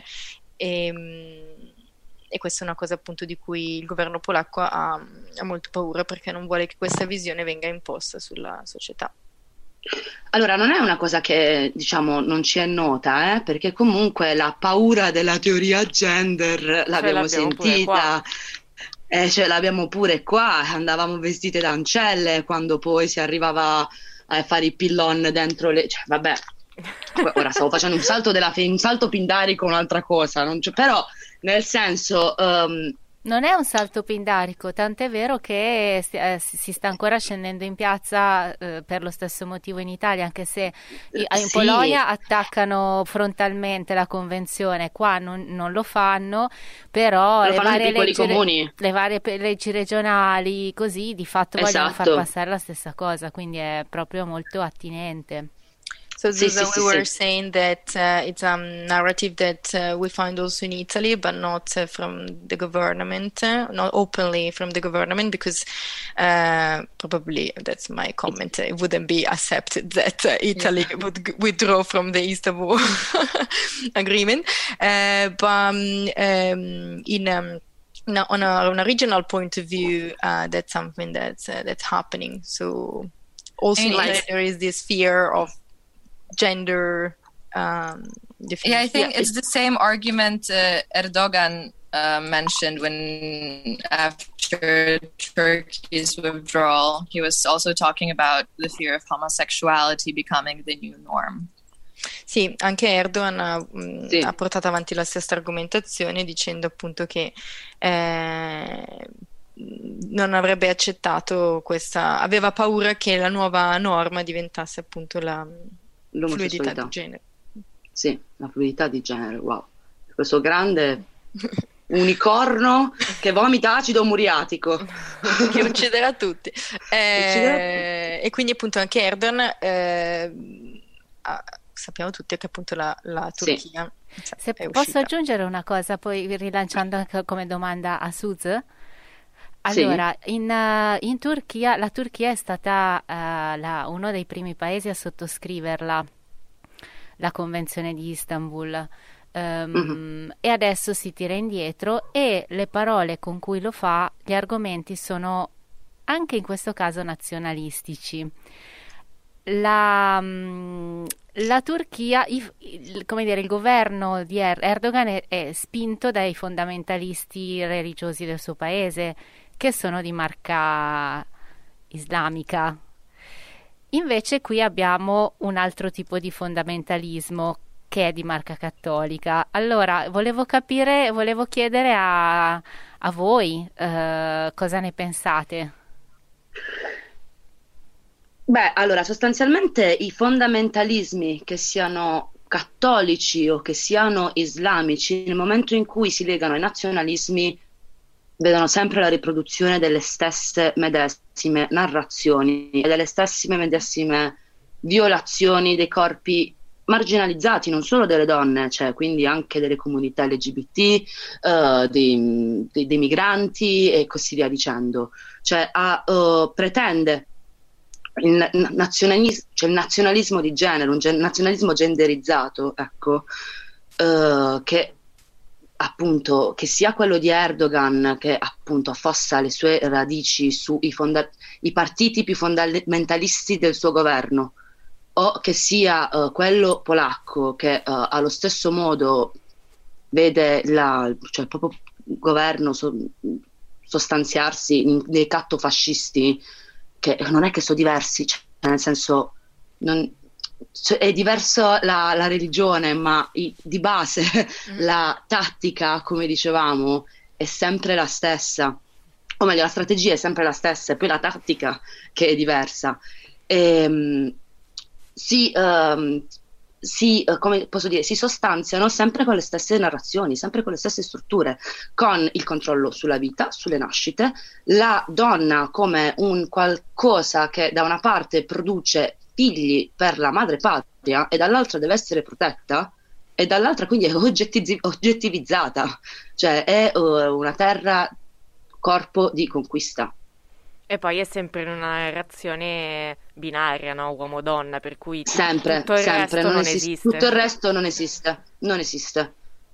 [SPEAKER 15] e, e questa è una cosa appunto di cui il governo polacco ha, ha molto paura, perché non vuole che questa visione venga imposta sulla società.
[SPEAKER 8] Allora, non è una cosa che, diciamo, non ci è nota, eh? Perché comunque la paura della teoria gender l'abbiamo,
[SPEAKER 2] l'abbiamo
[SPEAKER 8] sentita, eh, cioè l'abbiamo pure qua, andavamo vestite da ancelle quando poi si arrivava a fare i pillon dentro le... Cioè, vabbè, ora stavo facendo un salto, della fe- un salto pindarico, un'altra cosa, non c'è... però nel senso... Um,
[SPEAKER 3] Non è un salto pindarico, tant'è vero che si, eh, si sta ancora scendendo in piazza eh, per lo stesso motivo in Italia, anche se i- in
[SPEAKER 8] Sì.
[SPEAKER 3] Polonia attaccano frontalmente la convenzione, qua non, non lo fanno, però
[SPEAKER 8] Lo
[SPEAKER 3] le
[SPEAKER 8] fanno nei
[SPEAKER 3] varie,
[SPEAKER 8] piccoli
[SPEAKER 3] leggi, re-
[SPEAKER 8] comuni.
[SPEAKER 3] le varie pe- leggi regionali, così di fatto vogliono far
[SPEAKER 8] Esatto.
[SPEAKER 3] passare la stessa cosa, quindi è proprio molto attinente.
[SPEAKER 15] So
[SPEAKER 8] Sì,
[SPEAKER 15] Zuza,
[SPEAKER 8] sì,
[SPEAKER 15] we
[SPEAKER 8] sì,
[SPEAKER 15] were
[SPEAKER 8] sì.
[SPEAKER 15] saying that uh, it's a narrative that uh, we find also in Italy, but not uh, from the government, uh, not openly from the government, because uh, probably that's my comment. It wouldn't be accepted that uh, Italy would g- withdraw from the Istanbul agreement, uh, but um, um, in um, no, on, a, on a regional point of view, uh, that's something that's uh, that's happening. So also
[SPEAKER 14] And
[SPEAKER 15] in Italy
[SPEAKER 14] it's-
[SPEAKER 15] there is this fear of gender um, definition.
[SPEAKER 14] Yeah, I think it's the same argument uh, Erdogan uh, mentioned when after Turkey's withdrawal, he was also talking about the fear of homosexuality becoming the new norm.
[SPEAKER 15] Sì, anche Erdogan ha, mh,
[SPEAKER 8] Sì.
[SPEAKER 15] ha portato avanti la stessa argomentazione, dicendo appunto che eh, non avrebbe accettato questa, aveva paura che la nuova norma diventasse appunto la fluidità
[SPEAKER 8] L'omosessualità.
[SPEAKER 15] di genere.
[SPEAKER 8] Sì, la fluidità di genere, wow. Questo grande unicorno che vomita acido muriatico.
[SPEAKER 15] Che ucciderà tutti. Eh,
[SPEAKER 8] Ucciderà
[SPEAKER 15] e quindi appunto anche Erdogan, eh, ha- sappiamo tutti che appunto la, la
[SPEAKER 8] Sì.
[SPEAKER 15] Turchia cioè,
[SPEAKER 3] Se
[SPEAKER 15] è
[SPEAKER 3] posso
[SPEAKER 15] uscita.
[SPEAKER 3] aggiungere una cosa, poi rilanciando anche come domanda a Suz.
[SPEAKER 8] Sì.
[SPEAKER 3] Allora, in, eh, in Turchia, la Turchia è stata eh, la- uno dei primi paesi a sottoscriverla, la Convenzione di Istanbul. Ehm,
[SPEAKER 8] Mhm.
[SPEAKER 3] E adesso si tira indietro, e le parole con cui lo fa, gli argomenti sono anche in questo caso nazionalistici. La, mm, la Turchia, i- il, come dire, il governo di Er- Erdogan è, è spinto dai fondamentalisti religiosi del suo paese, che sono di marca islamica. Invece qui abbiamo un altro tipo di fondamentalismo che è di marca cattolica. Allora, volevo capire, volevo chiedere a, a voi eh, cosa ne pensate.
[SPEAKER 8] Beh, allora, sostanzialmente i fondamentalismi, che siano cattolici o che siano islamici, nel momento in cui si legano ai nazionalismi, vedono sempre la riproduzione delle stesse medesime narrazioni e delle stesse medesime violazioni dei corpi marginalizzati, non solo delle donne, cioè quindi anche delle comunità L G B T, eh, dei, dei- dei migranti e così via dicendo. Cioè ha, eh, pretende il na- nazionalis- cioè il nazionalismo di genere, un gen- nazionalismo genderizzato, ecco, eh, che appunto che sia quello di Erdogan, che appunto affossa le sue radici sui fonda- i partiti più fondamentalisti del suo governo, o che sia eh, quello polacco, che eh, allo stesso modo vede la, cioè, il proprio governo so- sostanziarsi in- nei cattofascisti, che non è che sono diversi, cioè, nel senso non, cioè, è diverso la, la religione, ma i- di base la tattica, come dicevamo, è sempre la stessa, o meglio la strategia è sempre la stessa, e poi la tattica che è diversa. Ehm, si, ehm, si, eh, come posso dire, si sostanziano sempre con le stesse narrazioni, sempre con le stesse strutture, con il controllo sulla vita, sulle nascite, la donna come un qualcosa che da una parte produce figli per la madre patria e dall'altra deve essere protetta, e dall'altra quindi è oggettizi- oggettivizzata, cioè è uh, una terra corpo di conquista.
[SPEAKER 2] E poi è sempre in una narrazione binaria, no? Uomo-donna, per cui
[SPEAKER 8] Sempre,
[SPEAKER 2] tutto il
[SPEAKER 8] sempre,
[SPEAKER 2] resto
[SPEAKER 8] non
[SPEAKER 2] non
[SPEAKER 8] esiste.
[SPEAKER 2] esiste.
[SPEAKER 8] Tutto il resto non esiste, non esiste.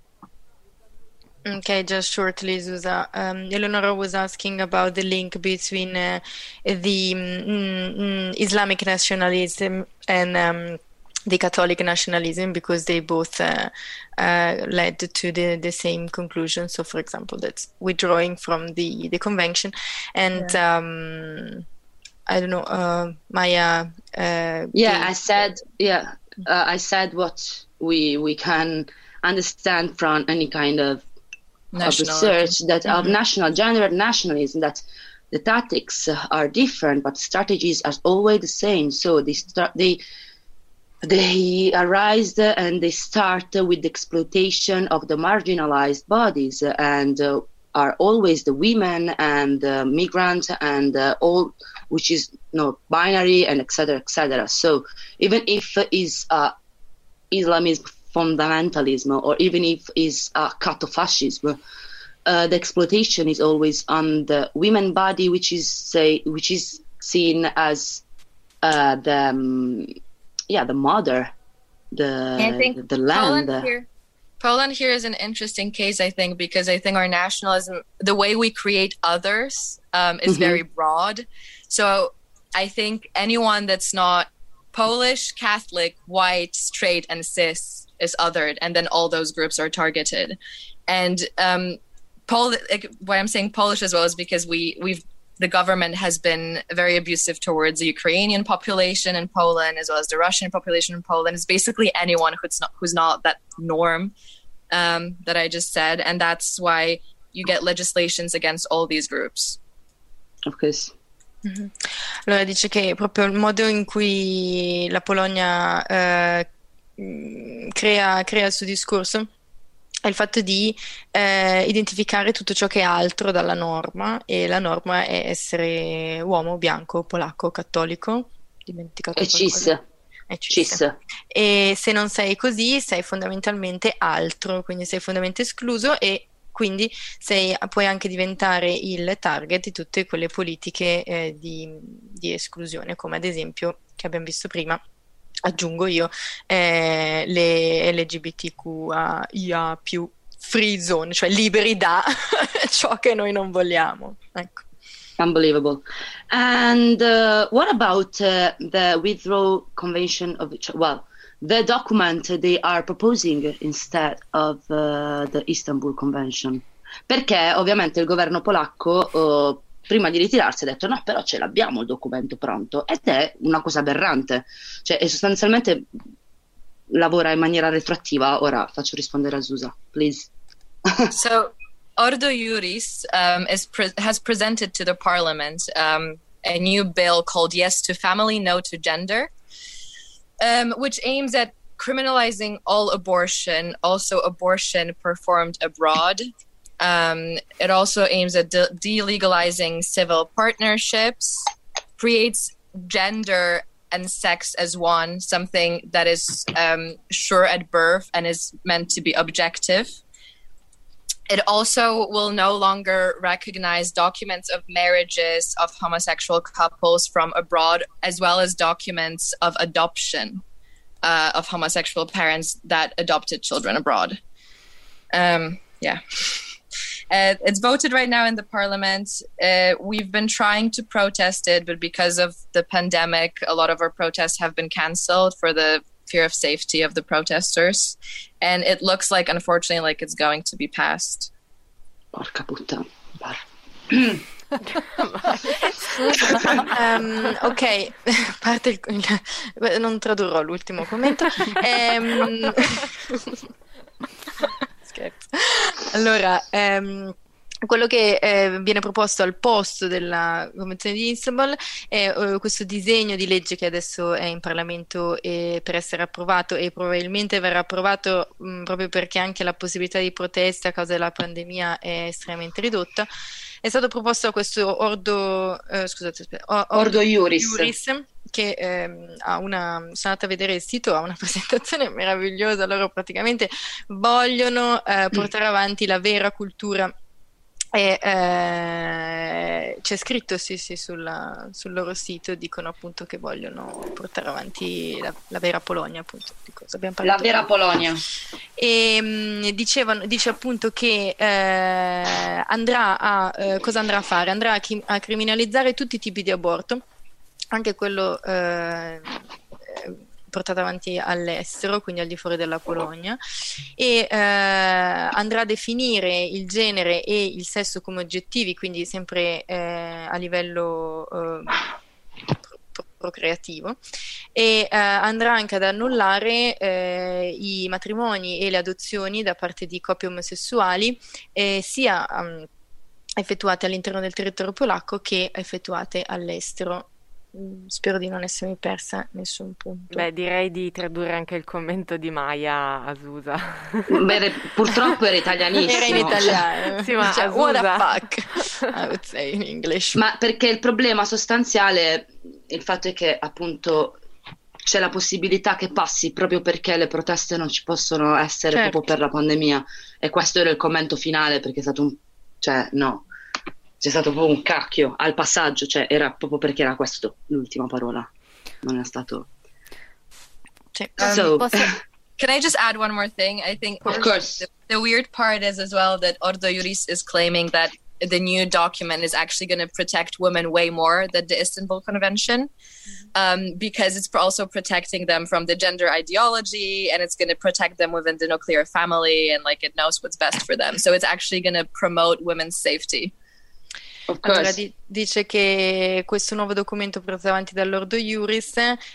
[SPEAKER 15] Okay, just shortly, Zusa. Um, Eleonora was asking about the link between uh, the mm, mm, Islamic nationalism and um, the Catholic nationalism, because they both uh, uh, led to the, the same conclusion. So, for example, that's withdrawing from the, the convention. And um, I don't know, uh, Maya. Uh,
[SPEAKER 8] Yeah,
[SPEAKER 15] gave-
[SPEAKER 8] I said, yeah, uh, I said what we we can understand from any kind of, of
[SPEAKER 14] Nationality.
[SPEAKER 8] research that of
[SPEAKER 14] Mhm.
[SPEAKER 8] national gender nationalism, that the tactics are different, but strategies are always the same. So they start they they arise and they start with the exploitation of the marginalized bodies, and uh, are always the women and uh, migrants and uh, all, which is no binary and et cetera, et cetera. So even if is uh, Islamism fundamentalism, or even if is uh, catto-fascism, uh, the exploitation is always on the women body, which is say which is seen as uh, the um, yeah the mother, the
[SPEAKER 14] I think
[SPEAKER 8] the land.
[SPEAKER 14] Poland here, Poland here is an interesting case, I think, because I think our nationalism, the way we create others, um, is
[SPEAKER 8] Mhm.
[SPEAKER 14] very broad. So I think anyone that's not Polish, Catholic, white, straight, and cis is othered, and then all those groups are targeted. And um, Pol- like, why I'm saying Polish as well is because we we've the government has been very abusive towards the Ukrainian population in Poland, as well as the Russian population in Poland. It's basically anyone who's not who's not that norm um, that I just said, and that's why you get legislations against all these groups.
[SPEAKER 8] Of course.
[SPEAKER 15] Mhm. Allora dice che proprio il modo in cui la Polonia eh, mh, crea, crea il suo discorso è il fatto di eh, identificare tutto ciò che è altro dalla norma, e la norma è essere uomo, bianco, polacco, cattolico, dimenticato
[SPEAKER 8] E
[SPEAKER 15] qualcosa?
[SPEAKER 8] cis.
[SPEAKER 15] È cis.
[SPEAKER 8] Cis.
[SPEAKER 15] E se non sei così sei fondamentalmente altro, quindi sei fondamentalmente escluso, e quindi sei, puoi anche diventare il target di tutte quelle politiche eh, di, di esclusione, come ad esempio, che abbiamo visto prima, aggiungo io, eh, le L G B T Q I A più free zone, cioè liberi da ciò che noi non vogliamo. Ecco.
[SPEAKER 8] Unbelievable. And uh, what about uh, the withdrawal convention of, well, the document they are proposing instead of uh, the Istanbul Convention? Perché ovviamente il governo polacco uh, prima di ritirarsi ha detto no, però ce l'abbiamo il documento pronto, ed è una cosa aberrante, cioè e sostanzialmente lavora in maniera retroattiva. Ora faccio rispondere a Zusa, please.
[SPEAKER 14] So Ordo Iuris um, is pre- has presented to the parliament um, a new bill called Yes to Family, No to Gender, um, which aims at criminalizing all abortion, also abortion performed abroad. Um, it also aims at de- delegalizing civil partnerships, creates gender and sex as one, something that is um, sure at birth and is meant to be objective. It also will no longer recognize documents of marriages of homosexual couples from abroad, as well as documents of adoption uh, of homosexual parents that adopted children abroad. Um, yeah. Uh, it's voted right now in the parliament. Uh, we've been trying to protest it, but because of the pandemic, a lot of our protests have been cancelled for the fear of safety of the protesters. And it looks like, unfortunately, like it's going to be passed.
[SPEAKER 8] Porca puttana.
[SPEAKER 15] Um, ok, parte il, il- non tradurrò l'ultimo commento. Ehm, Scherzo. Allora, ehm, quello che eh, viene proposto al posto della Convenzione di Istanbul è eh, questo disegno di legge che adesso è in Parlamento eh, per essere approvato, e probabilmente verrà approvato mh, proprio perché anche la possibilità di protesta a causa della pandemia è estremamente ridotta. È stato proposto questo ordo, eh, scusate, aspetta, o-
[SPEAKER 8] Ordo Iuris.
[SPEAKER 15] Iuris, che ehm, ha una, sono andata a vedere il sito, ha una presentazione meravigliosa. Loro praticamente vogliono eh, portare avanti la vera cultura. E eh, c'è scritto sì sì sulla- sul loro sito, dicono appunto che vogliono portare avanti la, la vera Polonia, appunto di cosa abbiamo
[SPEAKER 8] La
[SPEAKER 15] parlato
[SPEAKER 8] vera
[SPEAKER 15] prima.
[SPEAKER 8] Polonia.
[SPEAKER 15] E mh, dicevano, dice appunto che eh, andrà a eh, cosa andrà a fare? Andrà a, chi- a criminalizzare tutti i tipi di aborto, anche quello eh, eh, portato avanti all'estero, quindi al di fuori della Polonia, e eh, andrà a definire il genere e il sesso come oggettivi, quindi sempre eh, a livello eh, pro- procreativo, e eh, andrà anche ad annullare eh, i matrimoni e le adozioni da parte di coppie omosessuali, eh, sia um, effettuate all'interno del territorio polacco che effettuate all'estero. Mm, Spero di non essermi persa nessun punto.
[SPEAKER 2] Beh, direi di tradurre anche il commento di Maya a Susa.
[SPEAKER 8] Beh, purtroppo era italianissimo.
[SPEAKER 15] Era in italiano.
[SPEAKER 2] Sì, ma
[SPEAKER 15] Cioè,
[SPEAKER 2] a
[SPEAKER 15] what the
[SPEAKER 2] Susa.
[SPEAKER 15] fuck, I would say in English.
[SPEAKER 8] Ma perché il problema sostanziale, il fatto è che appunto c'è la possibilità che passi proprio perché le proteste non ci possono essere
[SPEAKER 15] Certo.
[SPEAKER 8] proprio per la pandemia, e questo era il commento finale, perché è stato un... cioè no, c'è stato proprio un cacchio al passaggio, cioè era proprio perché era questo l'ultima parola, non è stato...
[SPEAKER 14] Um,
[SPEAKER 8] So-
[SPEAKER 14] can I just add one more thing? I think
[SPEAKER 8] Of course.
[SPEAKER 14] The, the weird part is as well that Ordo Iuris is claiming that the new document is actually going to protect women way more than the Istanbul Convention, um, because it's also protecting them from the gender ideology, and it's going to protect them within the nuclear family, and like it knows what's best for them. So it's actually going to promote women's safety.
[SPEAKER 15] Allora, di- dice che questo nuovo documento portato avanti dall'Ordo Iuris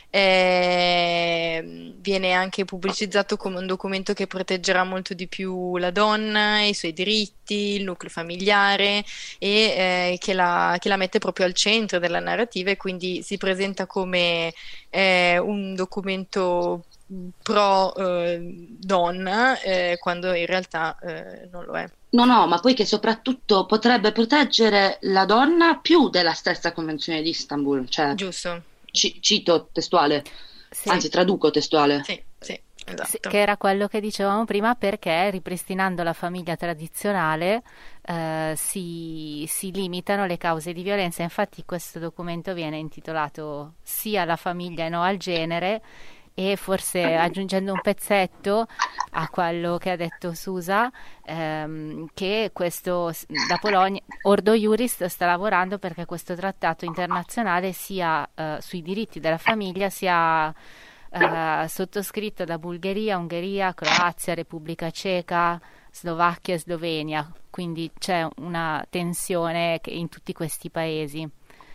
[SPEAKER 15] eh, viene anche pubblicizzato come un documento che proteggerà molto di più la donna, i suoi diritti, il nucleo familiare, e eh, che la, che la mette proprio al centro della narrativa, e quindi si presenta come eh, un documento pro eh, donna, eh, quando in realtà eh, non lo è.
[SPEAKER 8] No, no, ma poi che soprattutto potrebbe proteggere la donna più della stessa Convenzione di Istanbul, cioè,
[SPEAKER 15] Giusto.
[SPEAKER 8] ci- cito testuale, anzi traduco testuale.
[SPEAKER 15] Sì, sì,
[SPEAKER 3] Sì, che era quello che dicevamo prima, perché ripristinando la famiglia tradizionale eh, si, si limitano le cause di violenza. Infatti questo documento viene intitolato sia alla famiglia e no al genere, e forse aggiungendo un pezzetto a quello che ha detto Susa, ehm, che questo, la Polonia, Ordo Iuris sta lavorando perché questo trattato internazionale sia eh, sui diritti della famiglia sia eh, sottoscritto da Bulgaria, Ungheria, Croazia, Repubblica Ceca, Slovacchia e Slovenia, quindi c'è una tensione che- in tutti questi paesi.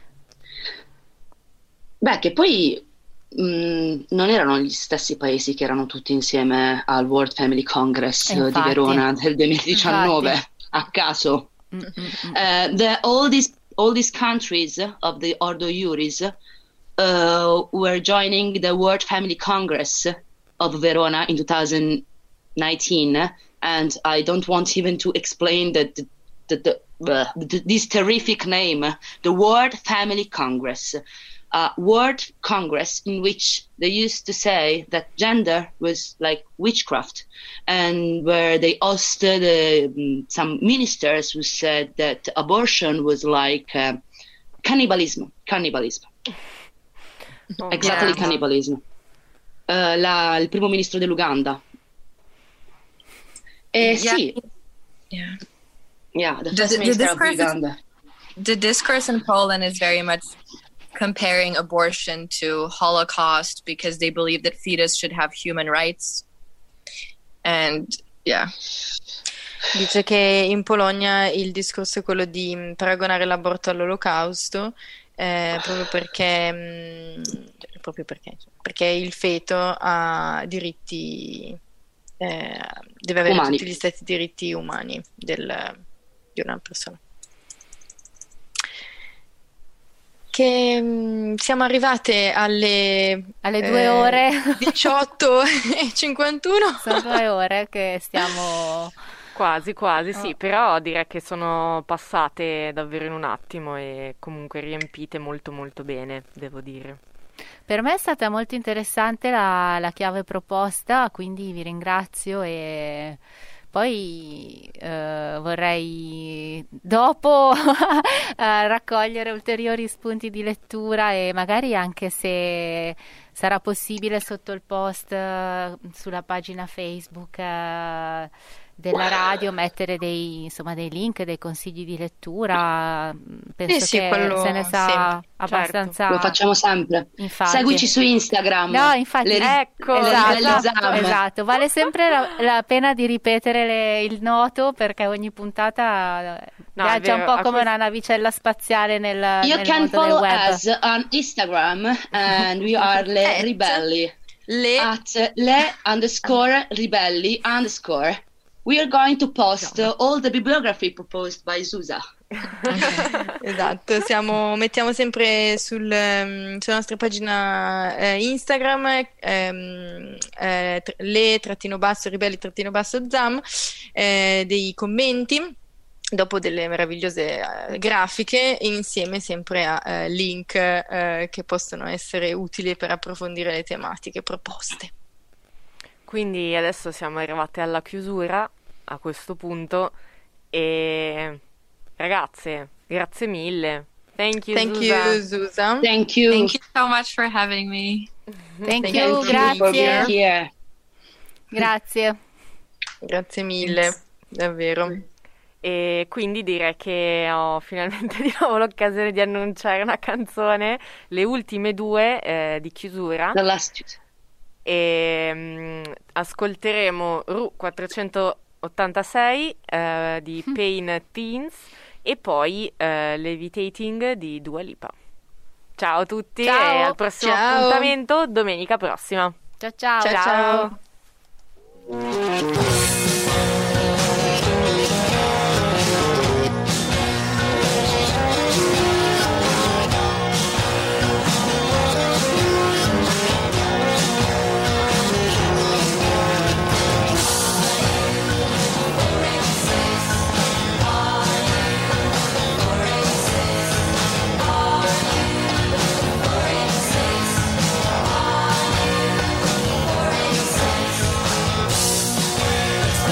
[SPEAKER 8] Beh, che poi mh, non erano gli stessi paesi che erano tutti insieme al World Family Congress
[SPEAKER 3] E
[SPEAKER 8] eh, di
[SPEAKER 3] infatti.
[SPEAKER 8] Verona del duemiladiciannove,
[SPEAKER 3] Infatti.
[SPEAKER 8] a caso.
[SPEAKER 3] Mm, mm, mm.
[SPEAKER 8] Uh, the, all these all these countries of the Ordo Iuris uh, were joining the World Family Congress of Verona in twenty nineteen, and I don't want even to explain the, the, the, the, uh, the this terrific name, the World Family Congress. Uh, World Congress, in which they used to say that gender was like witchcraft, and where they hosted uh, mm, some ministers who said that abortion was like uh, cannibalism. Cannibalism. Exactly,
[SPEAKER 2] Yeah.
[SPEAKER 8] cannibalism. Uh, la- il primo ministro dell'Uganda. Eh
[SPEAKER 14] Yeah.
[SPEAKER 8] sì,
[SPEAKER 14] Yeah.
[SPEAKER 8] yeah, the
[SPEAKER 14] The-
[SPEAKER 8] first
[SPEAKER 14] the
[SPEAKER 8] minister of
[SPEAKER 14] discourse is-
[SPEAKER 8] Uganda.
[SPEAKER 14] The discourse in Poland is very much comparing abortion to Holocaust because they believe that fetus should have human rights. And yeah.
[SPEAKER 15] Dice che in Polonia il discorso è quello di mh, paragonare l'aborto all'olocausto, eh, proprio perché, mh, cioè, proprio perché, perché il feto ha diritti, eh, deve avere
[SPEAKER 8] Umani.
[SPEAKER 15] tutti gli stessi diritti umani del- di una persona. Che mh, siamo arrivate alle,
[SPEAKER 3] Alle due ore.
[SPEAKER 15] diciotto e cinquantuno.
[SPEAKER 3] Sono due ore che stiamo...
[SPEAKER 2] Quasi, quasi, sì,
[SPEAKER 3] Oh.
[SPEAKER 2] però direi che sono passate davvero in un attimo e comunque riempite molto molto bene, devo dire.
[SPEAKER 3] Per me è stata molto interessante la, la chiave proposta, quindi vi ringrazio e poi eh, vorrei dopo eh, raccogliere ulteriori spunti di lettura e magari anche se sarà possibile sotto il post eh, sulla pagina Facebook eh, della radio mettere dei, insomma, dei link, dei consigli di lettura. Penso
[SPEAKER 15] Sì, sì,
[SPEAKER 3] che
[SPEAKER 15] quello
[SPEAKER 3] se ne sa
[SPEAKER 15] sì,
[SPEAKER 3] abbastanza.
[SPEAKER 8] Certo. Lo facciamo sempre.
[SPEAKER 3] Infatti.
[SPEAKER 8] Seguici su Instagram.
[SPEAKER 3] No, infatti,
[SPEAKER 8] Le-
[SPEAKER 3] ecco,
[SPEAKER 8] le
[SPEAKER 3] esatto,
[SPEAKER 8] realizziamo.
[SPEAKER 3] esatto. Vale sempre la, la pena di ripetere le- il noto perché ogni puntata
[SPEAKER 2] No,
[SPEAKER 3] viaggia
[SPEAKER 2] è
[SPEAKER 3] un
[SPEAKER 2] vero,
[SPEAKER 3] po'
[SPEAKER 2] a
[SPEAKER 3] come
[SPEAKER 2] questo-
[SPEAKER 3] una navicella spaziale nel,
[SPEAKER 8] You
[SPEAKER 3] nel
[SPEAKER 8] can
[SPEAKER 3] mondo del
[SPEAKER 8] follow
[SPEAKER 3] web.
[SPEAKER 8] us on Instagram and we are Le
[SPEAKER 15] At
[SPEAKER 8] Ribelli.
[SPEAKER 15] Le
[SPEAKER 8] At Le underscore Ribelli underscore. We are going to post uh, all the bibliography proposed by Susa.
[SPEAKER 15] Esatto, siamo, mettiamo sempre sul, ehm, sulla nostra pagina eh, Instagram ehm, eh, tr- le trattino basso ribelli trattino basso zam eh, dei commenti dopo delle meravigliose eh, grafiche insieme sempre a eh, link eh, che possono essere utili per approfondire le tematiche proposte.
[SPEAKER 2] Quindi adesso siamo arrivati alla chiusura a questo punto e ragazze, grazie mille. Thank you,
[SPEAKER 15] Thank
[SPEAKER 2] Susa.
[SPEAKER 15] you, Susa.
[SPEAKER 8] Thank you.
[SPEAKER 14] Thank you so much for having me.
[SPEAKER 3] Thank,
[SPEAKER 15] Thank
[SPEAKER 3] you,
[SPEAKER 15] you for being
[SPEAKER 3] grazie.
[SPEAKER 8] here.
[SPEAKER 3] Grazie.
[SPEAKER 15] Grazie mille, davvero.
[SPEAKER 2] E quindi direi che ho finalmente di nuovo l'occasione di annunciare una canzone, le ultime due eh, di chiusura.
[SPEAKER 8] The last.
[SPEAKER 2] E mm, ascolteremo Ru quattrocentottantasei eh, di Pain Teens e poi eh, Levitating di Dua Lipa. Ciao a tutti
[SPEAKER 3] Ciao.
[SPEAKER 2] e al prossimo
[SPEAKER 15] Ciao.
[SPEAKER 2] appuntamento domenica prossima.
[SPEAKER 3] Ciao ciao.
[SPEAKER 15] Ciao, ciao.
[SPEAKER 13] Are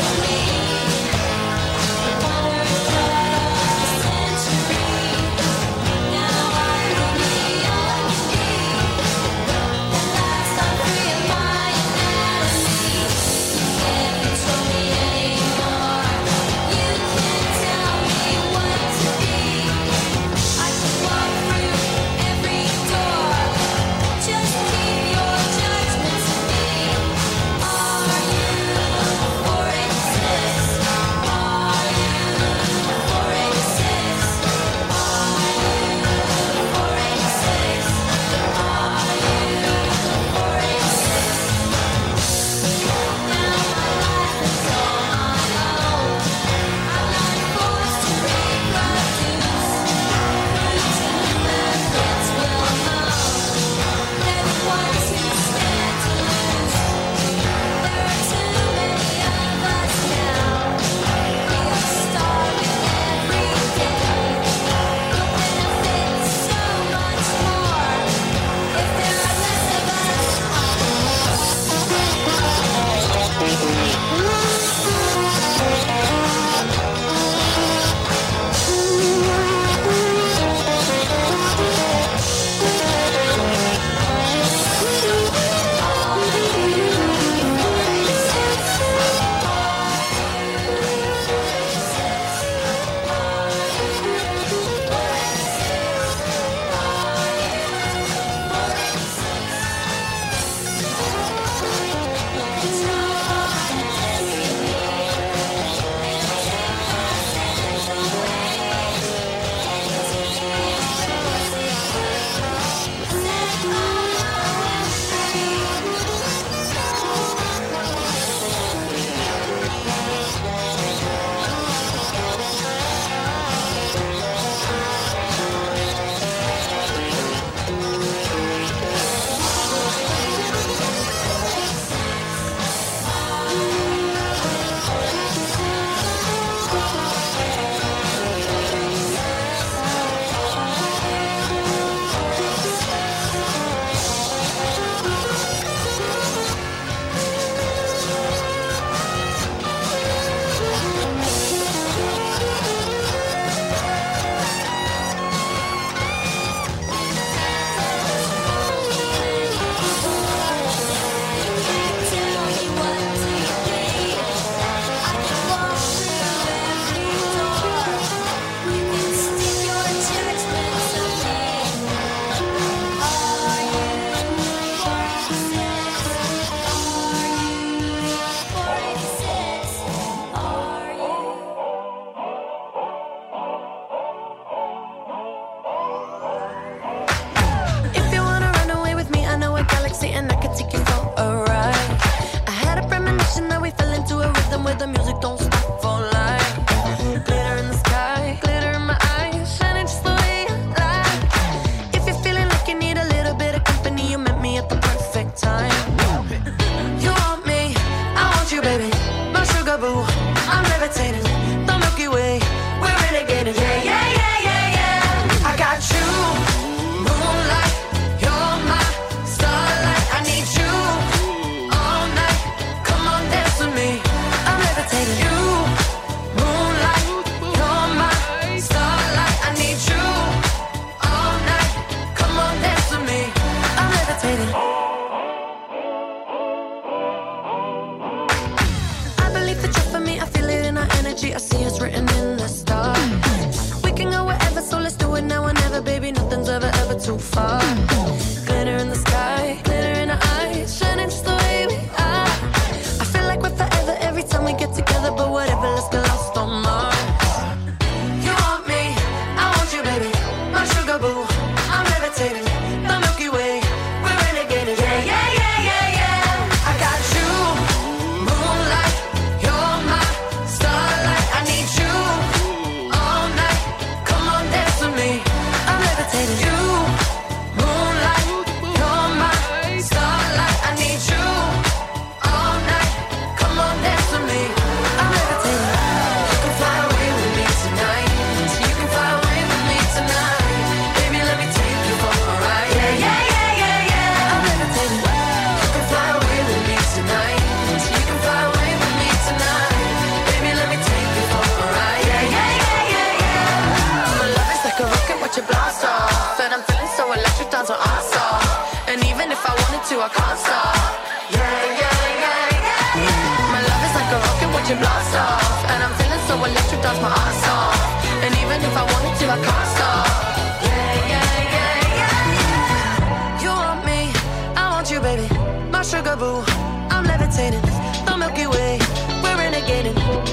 [SPEAKER 19] you, I can't stop. Yeah, yeah, yeah, yeah. My love is like a rocket watching blast off, and I'm feeling so electric, that's my ass off. And even if I wanted to, I can't stop. Yeah, yeah, yeah, yeah. You want me, I want you, baby. My sugar boo, I'm levitating. The Milky Way, we're renegading.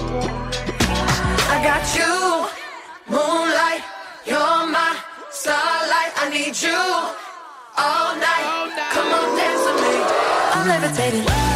[SPEAKER 19] I got you, moonlight, you're my starlight. I need you all night. Come on, dance with me. I'm levitating.